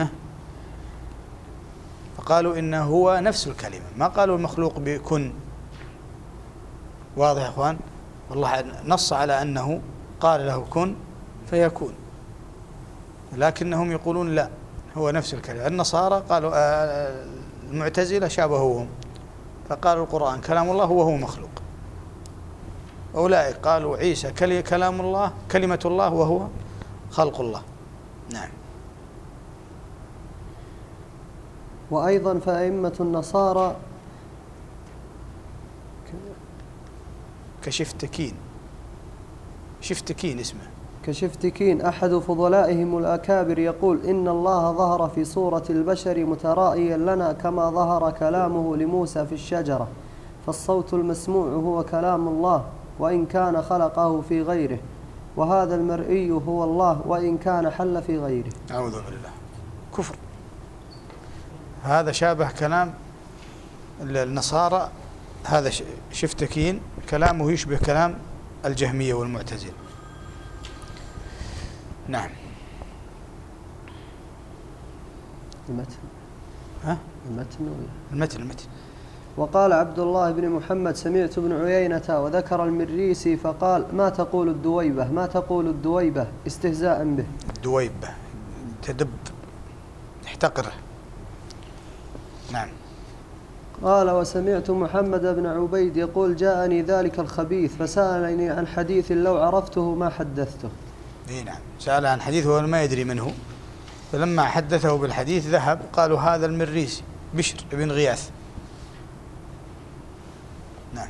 فقالوا إنه هو نفس الكلمة، ما قالوا المخلوق بكن. واضح يا أخوان؟ والله نص على أنه قال له كن فيكون، لكنهم يقولون لا هو نفس الكلمة. النصارى قالوا المعتزلة شابهوهم فقالوا القرآن كلام الله وهو مخلوق. أولئك قالوا عيسى كلام الله كلمة الله وهو خلق الله. نعم. وأيضا فأئمة النصارى كشفتكين اسمه كشفتكين أحد فضلائهم الأكابر يقول إن الله ظهر في صورة البشر مترائيا لنا كما ظهر كلامه لموسى في الشجرة، فالصوت المسموع هو كلام الله وإن كان خلقه في غيره، وهذا المرئي هو الله وإن كان حل في غيره. أعوذ بالله، كفر. هذا شابه كلام النصارى، هذا شفتكين كلامه يشبه كلام الجهمية والمعتزلة. نعم. المتن ولا المتن. وقال عبد الله بن محمد سمعت ابن عيينة وذكر المريسي فقال ما تقول الدويبة استهزاء به. الدويبة تدب تحتقره. نعم. قال وسمعت محمد بن عبيد يقول جاءني ذلك الخبيث فسألني عن حديث لو عرفته ما حدثته. نعم، سأل عن حديث وهو ما يدري منه، فلما حدثه بالحديث ذهب قالوا هذا المريسي بشر بن غياث. نعم.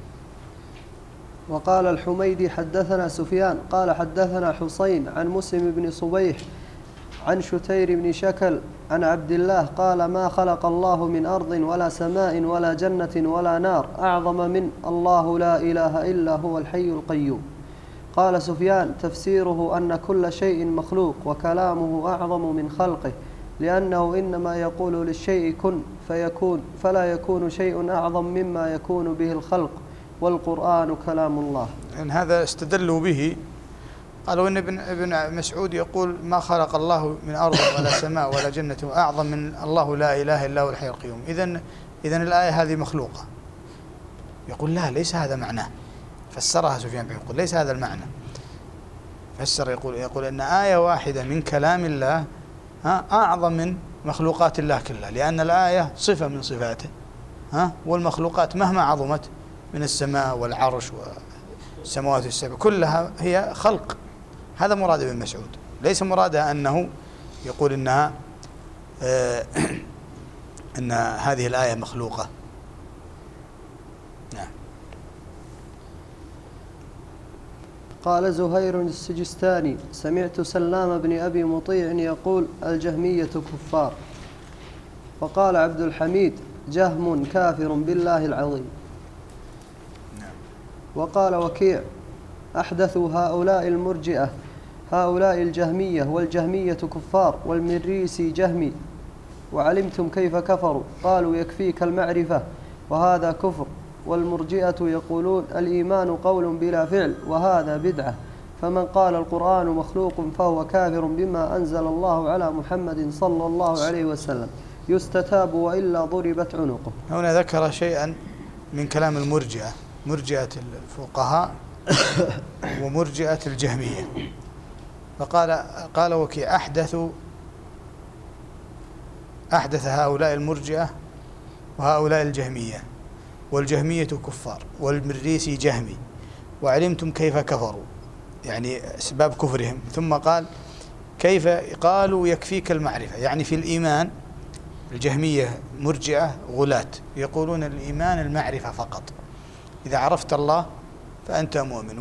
وقال الحميدي حدثنا سفيان قال حدثنا حسين عن مسلم بن صبيح عن شتير بن شكل عن عبد الله قال ما خلق الله من أرض ولا سماء ولا جنة ولا نار أعظم من الله لا إله إلا هو الحي القيوم. قال سفيان تفسيره أن كل شيء مخلوق وكلامه أعظم من خلقه، لأنه إنما يقول للشيء كن فيكون، فلا يكون شيء أعظم مما يكون به الخلق، والقرآن كلام الله. إن هذا استدلوا به، قالوا إن ابن مسعود يقول ما خلق الله من أرض ولا سماء ولا جنة أعظم من الله لا إله إلا هو الحي القيوم، إذن الآية هذه مخلوقة. يقول لا ليس هذا معناه، فسرها سفيان بن يقول ليس هذا المعنى، فسر يقول إن آية واحدة من كلام الله أعظم من مخلوقات الله كلها، لأن الآية صفة من صفاته، والمخلوقات مهما عظمت من السماء والعرش والسماوات السبع كلها هي خلق. هذا مراد ابن مسعود، ليس مراده أنه يقول إنها أن هذه الآية مخلوقة. نعم. قال زهير السجستاني سمعت سلام بن أبي مطيع يقول الجهمية كفار. وقال عبد الحميد جهم كافر بالله العظيم. وقال وكيع أحدثوا هؤلاء المرجئة هؤلاء الجهمية، والجهمية كفار، والمريسي جهمي، وعلمتم كيف كفروا؟ قالوا يكفيك المعرفة، وهذا كفر. والمرجئة يقولون الإيمان قول بلا فعل، وهذا بدعة. فمن قال القرآن مخلوق فهو كافر بما أنزل الله على محمد صلى الله عليه وسلم، يستتاب وإلا ضربت عنقه. هنا ذكر شيئا من كلام المرجئة، مرجئة الفقهاء ومرجئة الجهمية. فقال وكي أحدث هؤلاء المرجئة وهؤلاء الجهمية، والجهمية كفار، والمريسي جهمي، وعلمتم كيف كفروا، يعني أسباب كفرهم. ثم قال كيف؟ قالوا يكفيك المعرفة، يعني في الإيمان الجهمية مرجئة غلاة يقولون الإيمان المعرفة فقط، إذا عرفت الله فأنت مؤمن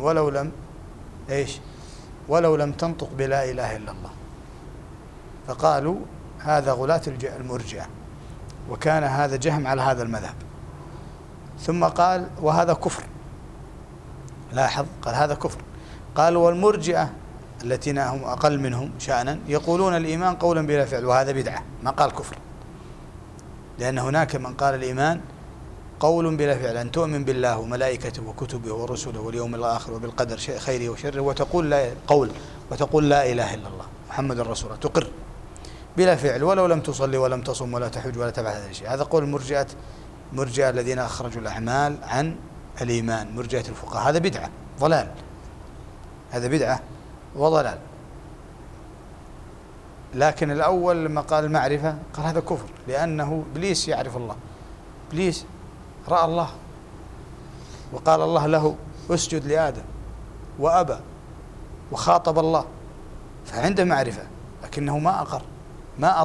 ولو لم تنطق بلا إله إلا الله. فقالوا هذا غلاة المرجئة، وكان هذا جهم على هذا المذهب. ثم قال وهذا كفر، لاحظ قال هذا كفر. قال والمرجئة التي هم أقل منهم شأنا يقولون الإيمان قولا بلا فعل، وهذا بدعة، ما قال كفر، لأن هناك من قال الإيمان قول بلا فعل، أن تؤمن بالله وملائكته وكتبه ورسله واليوم الآخر وبالقدر خيره وشره، وتقول لا إله إلا الله محمد رسول الله، تقر بلا فعل، ولو لم تصلي ولم تصم ولا تحج ولا تفعل هذا الشيء. هذا قول مرجئة الذين أخرجوا الأعمال عن الإيمان، مرجئة الفقهاء. هذا بدعة ضلال، هذا بدعة وضلال. لكن الأول لما قال المعرفة قال هذا كفر، لأنه إبليس يعرف الله، إبليس رأى الله وقال الله له اسجد لآدم وأبى وخاطب الله، فعنده معرفة، لكنه ما أقر، ما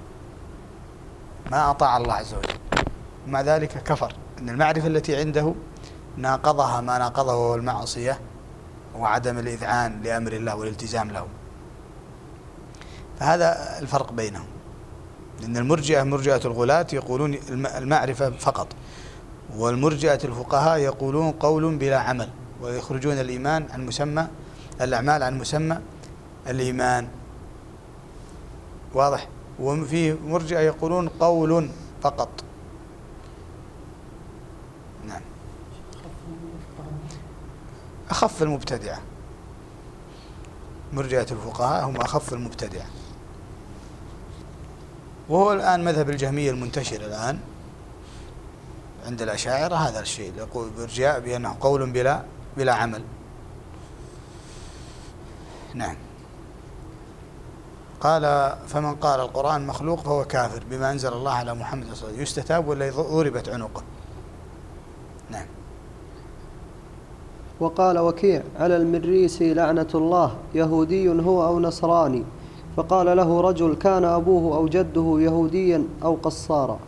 أطاع الله عز وجل، ومع ذلك كفر. أن المعرفة التي عنده ناقضها ما ناقضه هو المعصية وعدم الإذعان لأمر الله والالتزام له. فهذا الفرق بينهم، لأن المرجئة مرجئة الغلاة يقولون المعرفة فقط، والمرجئة الفقهاء يقولون قول بلا عمل، ويخرجون الأعمال عن مسمى الإيمان. واضح؟ وفي مرجئة يقولون قول فقط. نعم، أخف المبتدعة، مرجئة الفقهاء هم أخف المبتدعة. وهو الآن مذهب الجهمية المنتشر الآن عند الأشاعرة هذا الشيء، يقول برجاء بأنه قول بلا عمل. نعم. قال فمن قال القرآن مخلوق فهو كافر بما أنزل الله على محمد صلى الله عليه وسلم، يستتاب ولا ضربت عنقه. نعم. وقال وكيع على المريسي لعنة الله، يهودي هو أو نصراني، فقال له رجل كان أبوه أو جده يهوديا أو قصارا.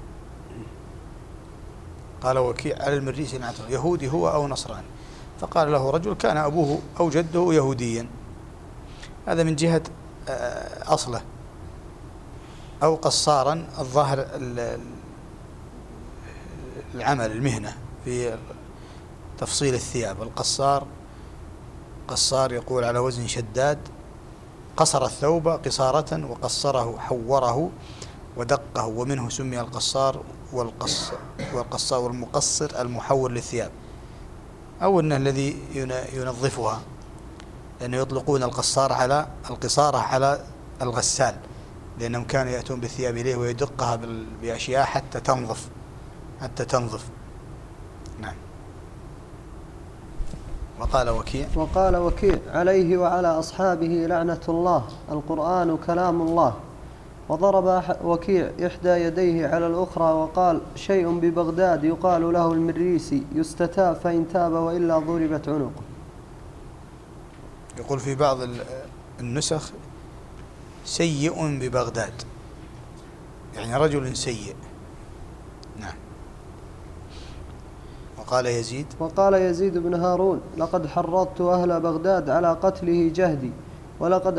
قال وكيع على المريسي لعنة الله، يهودي هو أو نصراني، فقال له رجل كان أبوه أو جده يهوديا، هذا من جهة أصله، أو قصارا الظاهر العمل المهنة في تفصيل الثياب. القصار قصار يقول على وزن شداد، قصر الثوب قصارة وقصره حوره ودقه، ومنه سمي القصار والقصار والمقصر المحور للثياب، أو أنه الذي ينظفها، لأنه يطلقون القصارة على الغسال، لأنهم كانوا يأتون بالثياب إليه ويدقها بأشياء حتى تنظف. نعم. وقال وكيع عليه وعلى أصحابه لعنة الله، القرآن كلام الله. وضرب وكيع إحدى يديه على الأخرى وقال شيء ببغداد يقال له المريسي، يستتاب فإن تاب وإلا ضربت عنقه. يقول في بعض النسخ سيء ببغداد، يعني رجل سيء. نعم. وقال يزيد بن هارون لقد حرضت أهل بغداد على قتله جهدي، ولقد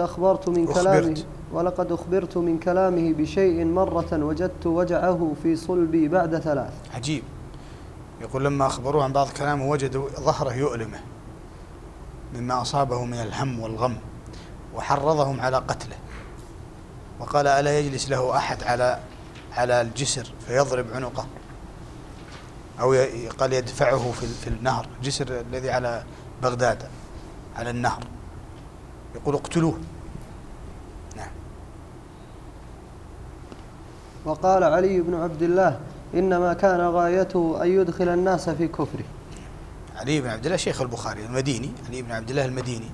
أخبرت من كلامه بشيء مرة وجدت وجعه في صلبي بعد 3. عجيب. يقول لما أخبروه عن بعض كلامه وجدوا ظهره يؤلمه، مما أصابه من الهم والغم، وحرضهم على قتله، وقال ألا يجلس له أحد على الجسر فيضرب عنقه، أو قال يدفعه في النهر، الجسر الذي على بغداد على النهر، يقول اقتلوه. نعم. وقال علي بن عبد الله إنما كان غايته أن يدخل الناس في كفره. علي بن عبد الله شيخ البخاري المديني، علي بن عبد الله المديني.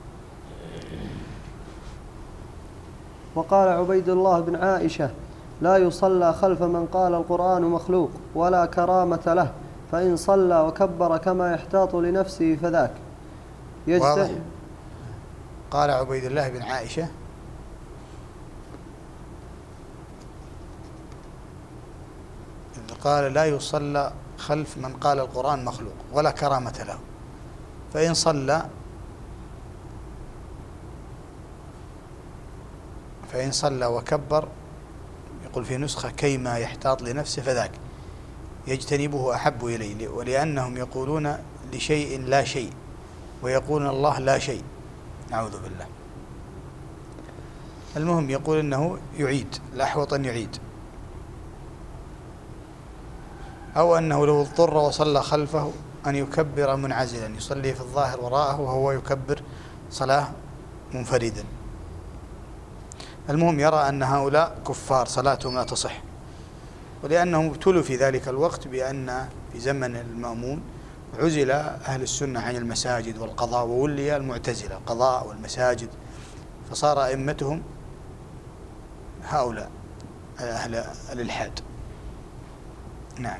وقال عبيد الله بن عائشة لا يصلى خلف من قال القرآن مخلوق ولا كرامة له، فإن صلى وكبر كما يحتاط لنفسه فذاك. قال عبيد الله بن عائشة قال لا يصلى خلف من قال القرآن مخلوق ولا كرامة له، فإن صلى وكبر، يقول في نسخة كيما يحتاط لنفسه فذاك يجتنبه أحب إليه، ولأنهم يقولون لشيء لا شيء ويقولون الله لا شيء، نعوذ بالله. المهم يقول إنه يعيد، الأحوط أن يعيد، أو أنه لو اضطر وصلى خلفه أن يكبر منعزلا، يصلي في الظاهر وراءه وهو يكبر صلاة منفردا. المهم يرى أن هؤلاء كفار صلاتهم لا تصح، ولأنهم ابتلوا في ذلك الوقت بأن في زمن المأمون عزل أهل السنة عن المساجد والقضاء، وولي المعتزلة القضاء والمساجد، فصار أئمتهم هؤلاء أهل الإلحاد. نعم.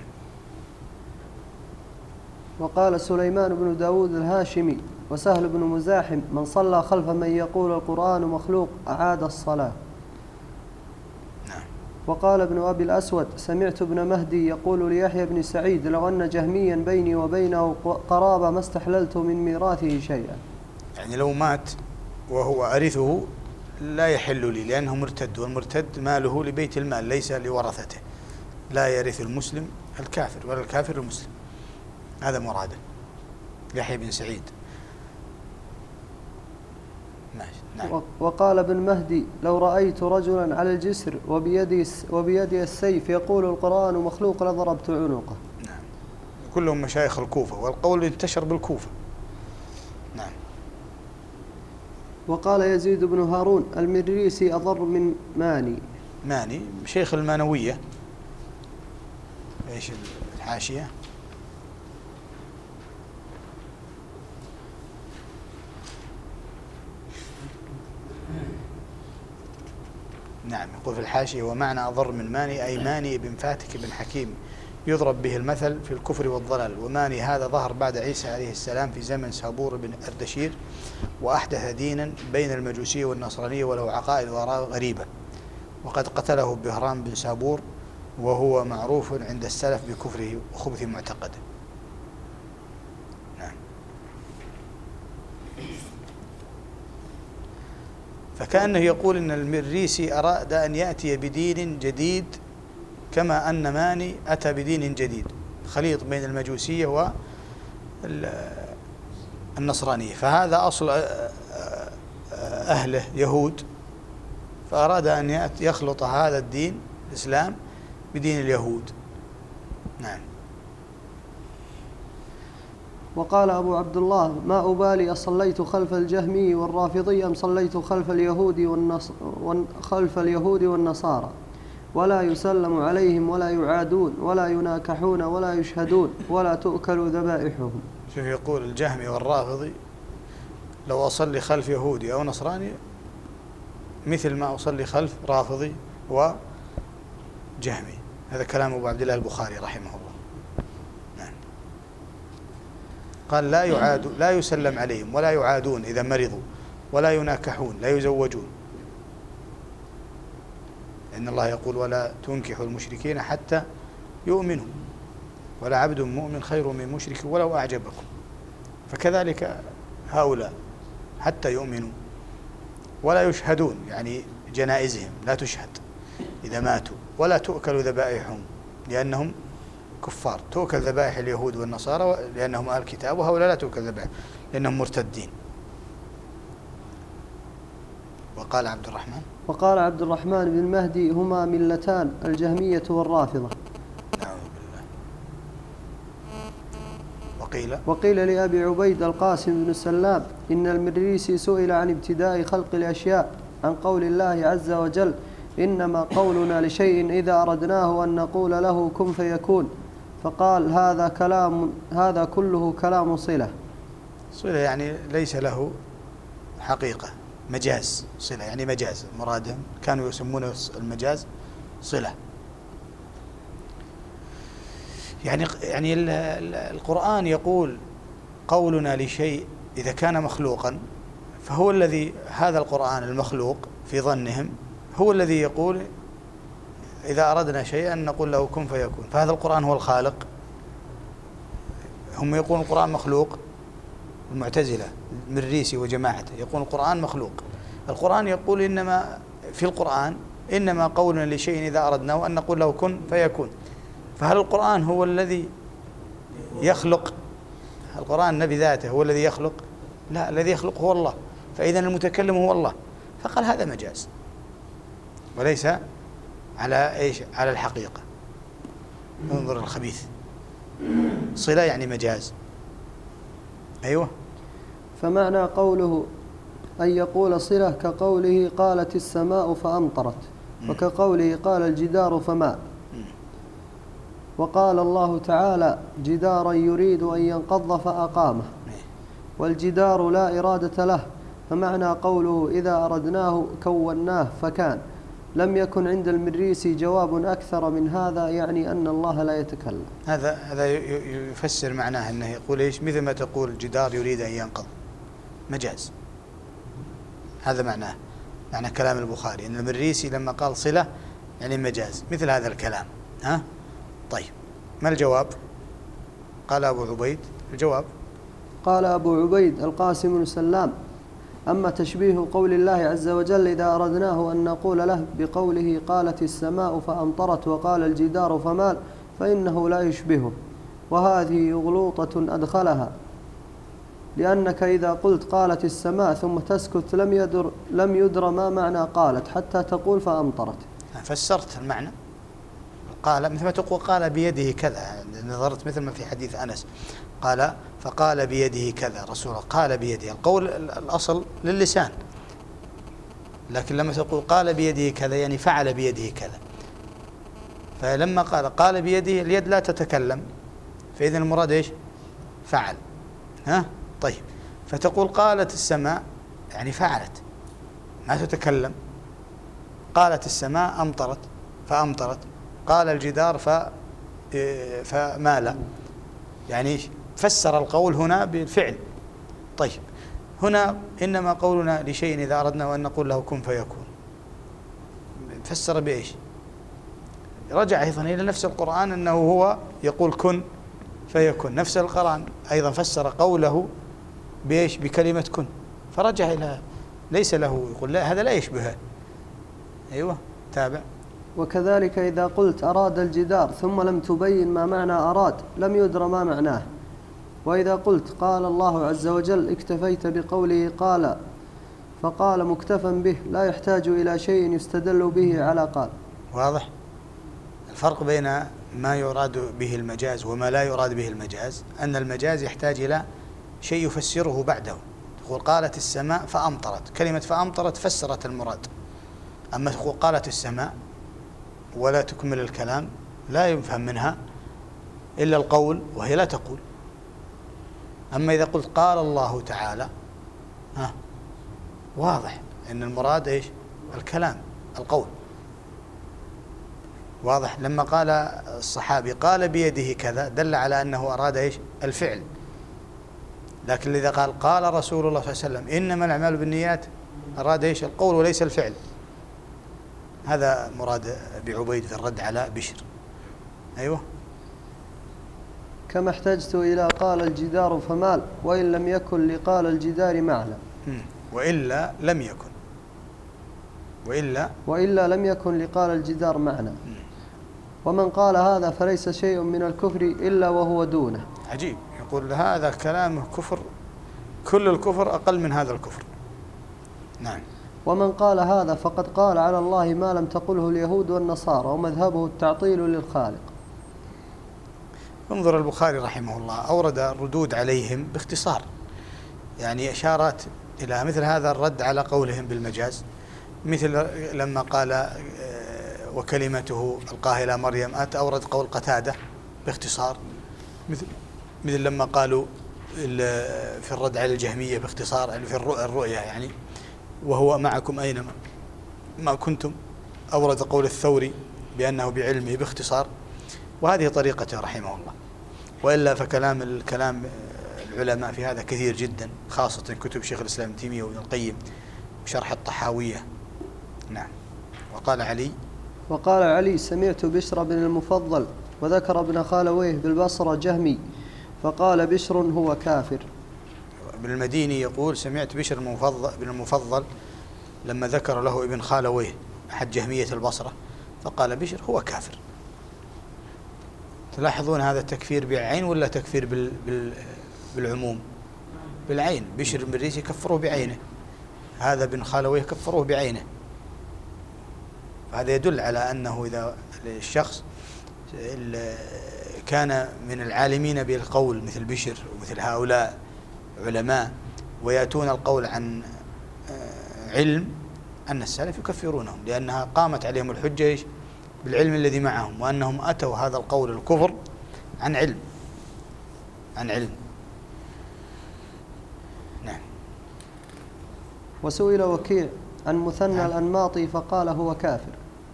وقال سليمان بن داود الهاشمي وسهل بن مزاحم من صلى خلف من يقول القرآن مخلوق أعاد الصلاة. نعم. وقال ابن أبي الأسود سمعت ابن مهدي يقول ليحيى بن سعيد لو أن جهميا بيني وبينه قرابة ما استحللت من ميراثه شيئا. يعني لو مات وهو أرثه لا يحل لي لأنه مرتد، والمرتد ماله لبيت المال ليس لورثته، لا يرث المسلم الكافر ولا الكافر المسلم، هذا مراده يحيى بن سعيد. نعم. وقال ابن مهدي لو رأيت رجلا على الجسر وبيدي السيف يقول القرآن مخلوق لضربت عنقه. نعم. كلهم مشايخ الكوفة، والقول انتشر بالكوفة. نعم. وقال يزيد بن هارون المريسي أضر من ماني شيخ المانوية. ايش الحاشية؟ نعم. يقول في الحاشية ومعنى أضر من ماني أي ماني بن فاتك بن حكيم يضرب به المثل في الكفر والضلال، وماني هذا ظهر بعد عيسى عليه السلام في زمن سابور بن أردشير، وأحدث دينا بين المجوسية والنصرانية وله عقائد غريبة، وقد قتله بهرام بن سابور وهو معروف عند السلف بكفره وخبث معتقده. نعم. فكأنه يقول إن المريسي أراد أن يأتي بدين جديد كما أن ماني أتى بدين جديد، خليط بين المجوسية والنصرانية، فهذا أصل أهله يهود، فأراد أن يخلط هذا الدين الإسلام بدين اليهود. نعم. وقال أبو عبد الله ما أبالي أصليت خلف الجهمي والرافضي أم صليت خلف اليهود والنصارى، ولا يسلم عليهم ولا يعادون ولا يناكحون ولا يشهدون ولا تؤكل ذبائحهم. شوف يقول الجهمي والرافضي لو أصلي خلف يهودي أو نصراني مثل ما أصلي خلف رافضي وجهمي. هذا كلام أبو عبد الله البخاري رحمه الله. نعم. قال لا يسلم عليهم ولا يعادون إذا مرضوا ولا يناكحون لا يزوجون، إن الله يقول ولا تنكحوا المشركين حتى يؤمنوا ولا عبد مؤمن خير من مشرك ولو أعجبكم، فكذلك هؤلاء حتى يؤمنوا. ولا يشهدون يعني جنائزهم لا تشهد إذا ماتوا، ولا تؤكل ذبائحهم لأنهم كفار، تؤكل ذبائح اليهود والنصارى لأنهم أهل الكتاب، وهؤلاء لا تؤكل ذبائح لأنهم مرتدين. وقال عبد الرحمن وقال عبد الرحمن بن مهدي هما ملتان الجهمية والرافضة. نعوذ بالله. وقيل لأبي عبيد القاسم بن سلام إن المريسي سئل عن ابتداء خلق الأشياء عن قول الله عز وجل إنما قولنا لشيء إذا أردناه أن نقول له كن فيكون، فقال هذا كله كلام صلة يعني ليس له حقيقة، مجاز. صلة يعني مجاز، مرادهم كانوا يسمونه المجاز صلة. يعني القرآن يقول قولنا لشيء إذا كان مخلوقا، فهو الذي هذا القرآن المخلوق في ظنهم هو الذي يقول إذا أردنا شيئا نقول له كن فيكون، فهذا القرآن هو الخالق. هم يقولون القرآن مخلوق، المعتزلة المريسي وجماعته يقول القرآن مخلوق. القرآن يقول إنما في القرآن إنما قولنا لشيء إذا أردناه أن نقول له كن فيكون. فهل القرآن هو الذي يخلق؟ القرآن النبي ذاته هو الذي يخلق؟ لا، الذي يخلق هو الله، فإذا المتكلم هو الله. فقال هذا مجاز وليس على إيش؟ على الحقيقة. انظر الخبيث، صلة يعني مجاز. أيوة. فمعنى قوله أن يقول صلة كقوله قالت السماء فأمطرت، وكقوله قال الجدار فماء. وقال الله تعالى جدارا يريد أن ينقض فأقامه، والجدار لا إرادة له. فمعنى قوله إذا أردناه كوناه فكان. لم يكن عند المريسي جواب أكثر من هذا، يعني أن الله لا يتكلم. هذا يفسر معناه أنه يقول إيش؟ مثل ما تقول الجدار يريد أن ينقض، مجاز. هذا معنى كلام البخاري، أن المريسي لما قال صلة يعني مجاز، مثل هذا الكلام. ها؟ طيب، ما الجواب؟ قال أبو عبيد الجواب. قال أبو عبيد القاسم بن سلام أما تشبيه قول الله عز وجل إذا أردناه أن نقول له بقوله قالت السماء فأمطرت وقال الجدار فمال، فإنه لا يشبهه، وهذه غلوطة أدخلها، لأنك إذا قلت قالت السماء ثم تسكت لم يدر ما معنى قالت حتى تقول فأمطرت. فسرت المعنى. قال مثل ما تقول قال بيده كذا، نظرت مثل ما في حديث أنس قال فقال بيده كذا، رسول الله قال بيده، القول الأصل للسان، لكن لما تقول قال بيده كذا يعني فعل بيده كذا. فلما قال بيده، اليد لا تتكلم، فإذن المراد إيش؟ فعل. ها؟ طيب، فتقول قالت السماء يعني فعلت ما تتكلم. قالت السماء أمطرت فأمطرت، قال الجدار فمال، يعني فسر القول هنا بالفعل. طيب، هنا إنما قولنا لشيء إذا أردنا أن نقول له كن فيكون، فسر بإيش؟ رجع أيضا إلى نفس القرآن أنه هو يقول كن فيكون. نفس القرآن أيضا فسر قوله بإيش؟ بكلمة كن، فرجع إلى ليس له، يقول لا هذا لا يشبهه. أيوة، تابع. وكذلك إذا قلت أراد الجدار ثم لم تبين ما معنى أراد لم يدر ما معناه. وإذا قلت قال الله عز وجل اكتفيت بقوله قال، فقال مكتفى به لا يحتاج إلى شيء يستدل به على قال. واضح الفرق بين ما يراد به المجاز وما لا يراد به المجاز، أن المجاز يحتاج إلى شيء يفسره بعده. تقول قالت السماء فأمطرت، كلمة فأمطرت فسرت المراد. أما تقول قالت السماء ولا تكمل الكلام لا يفهم منها إلا القول وهي لا تقول. أما إذا قلت قال الله تعالى، واضح أن المراد إيش؟ الكلام، القول. واضح. لما قال الصحابي قال بيده كذا دل على أنه أراد إيش؟ الفعل. لكن إذا قال رسول الله صلى الله عليه وسلم إنما الأعمال بالنيات، أراد إيش؟ القول وليس الفعل. هذا مراد بعبيد في الرد على بشر. أيوه. كما احتجت إلى قال الجدار فمال، وإن لم يكن لقال الجدار معنى. وإلا لم يكن. وإلا لم يكن لقال الجدار معنى. ومن قال هذا فليس شيء من الكفر إلا وهو دونه. عجيب، يقول هذا كلامه كفر، كل الكفر أقل من هذا الكفر. نعم. ومن قال هذا فقد قال على الله ما لم تقله اليهود والنصارى، ومذهبه التعطيل للخالق. انظر البخاري رحمه الله أورد الردود عليهم باختصار، يعني إشارات إلى مثل هذا الرد على قولهم بالمجاز، مثل لما قال وكلمته ألقاها إلى مريم، أورد قول قتادة باختصار، مثل لما قالوا في الرد على الجهمية باختصار، يعني في الرؤية يعني وهو معكم أينما ما كنتم، أورد قول الثوري بأنه بعلمه باختصار، وهذه طريقته رحمه الله. وإلا فكلام العلماء في هذا كثير جدا، خاصة كتب شيخ الإسلام ابن تيمية وابن القيم وشرح الطحاوية. نعم. وقال علي سمعت بشر بن المفضل وذكر ابن خالويه بالبصرة جهمي، فقال بشر هو كافر. ابن المديني يقول سمعت بشر بن المفضل لما ذكر له ابن خالويه أحد جهمية البصرة، فقال بشر هو كافر. تلاحظون هذا التكفير بعين ولا تكفير بالعموم؟ بالعين. بشر بن ريسي كفروه بعينه، هذا بن خالويه كفروه بعينه. هذا يدل على أنه إذا الشخص كان من العالمين بالقول مثل بشر ومثل هؤلاء علماء ويأتون القول عن علم، أن السلف يكفرونهم، لأنها قامت عليهم الحجة بالعلم الذي معهم، وأنهم أتوا هذا القول الكفر عن علم. نعم. وسئل وكيع عن مثنى الأنماطي فقال هو كافر.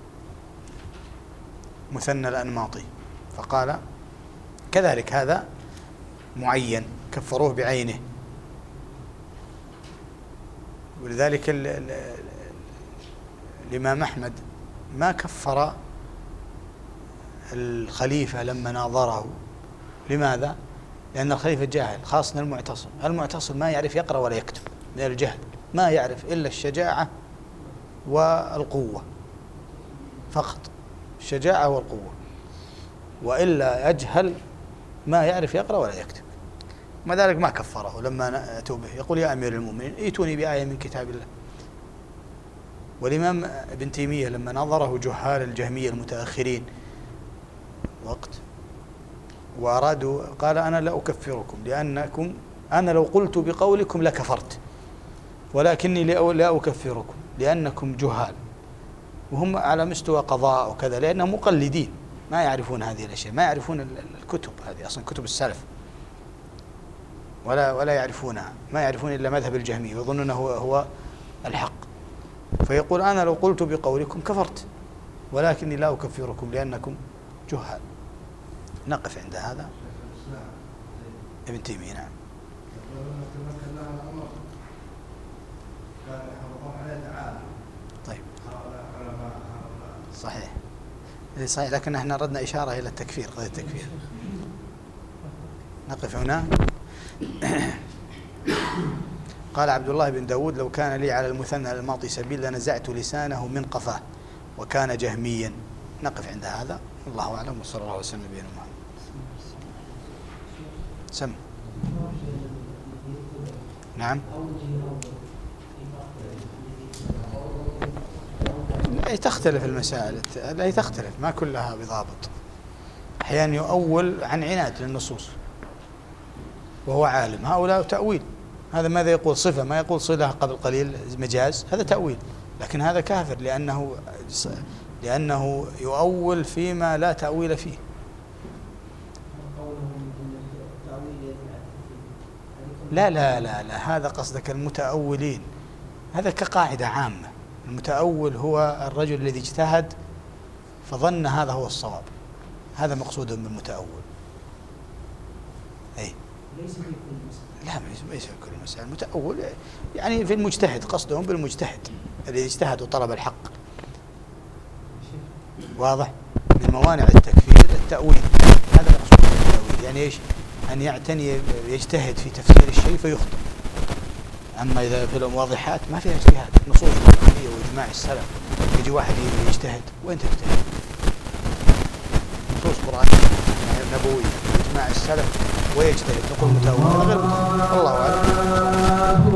مثنى الأنماطي فقال كذلك هذا معين، كفروه بعينه. ولذلك الإمام أحمد ما كفر الخليفة لما ناظره. لماذا؟ لأن الخليفة جاهل، خاصة المعتصم ما يعرف يقرأ ولا يكتب من الجهل، ما يعرف إلا الشجاعة والقوة فقط، الشجاعة والقوة، وإلا يجهل ما يعرف يقرأ ولا يكتب. ما ذلك ما كفره لما أتوا به، يقول يا أمير المؤمنين ائتوني بآية من كتاب الله. والإمام ابن تيمية لما نظره جهال الجهمية المتأخرين وقت وأرادوا، قال أنا لا أكفركم لأنكم أنا لو قلت بقولكم لكفرت، ولكني لا أكفركم لأنكم جهال، وهم على مستوى قضاء وكذا، لأنهم مقلدين ما يعرفون هذه الأشياء، ما يعرفون الكتب هذه أصلا كتب السلف، ولا يعرفونها، ما يعرفون إلا مذهب الجهمية ويظنونه هو الحق. فيقول أنا لو قلت بقولكم كفرت ولكني لا أكفركم لأنكم جهال. نقف عند هذا. ابن تيمية. نعم. طيب صحيح، لكن احنا ردنا إشارة إلى التكفير غير التكفير. نقف هنا. قال عبد الله بن داود لو كان لي على المثنى الماضي سبيل لنزعت لسانه من قفاه وكان جهميا. نقف عند هذا، الله أعلم، وصلى الله وسلم نبينا محمد. سم. نعم. تختلف المسائل، لا تختلف، ما كلها بضابط. أحيانا يؤول عن عناد للنصوص وهو عالم، هؤلاء تأويل. هذا ماذا يقول؟ صفة، ما يقول صلة قبل قليل مجاز، هذا تأويل. لكن هذا كافر لأنه يؤول فيما لا تأويل فيه. لا هذا قصدك المتأولين، هذا كقاعدة عامة. المتأول هو الرجل الذي اجتهد فظن هذا هو الصواب، هذا مقصود بالمتأول. أي ليس في كل مسألة. لا ليس في كل مسألة. المتأول يعني في المجتهد، قصدهم بالمجتهد الذي اجتهد وطلب الحق. واضح؟ من موانع التكفير التأويل، هذا مقصود بالتأويل. يعني ايش؟ أن يعتني يجتهد في تفسير الشيء فيخطئ. أما إذا في الواضحات ما فيها اجتهاد، نصوص قرآنية وإجماع السلف، يجي واحد يجتهد، وين تجتهد؟ نصوص قرآنية نبوية وإجماع السلف ويجتهد، نقول متأول، غير متأول. الله أعلم.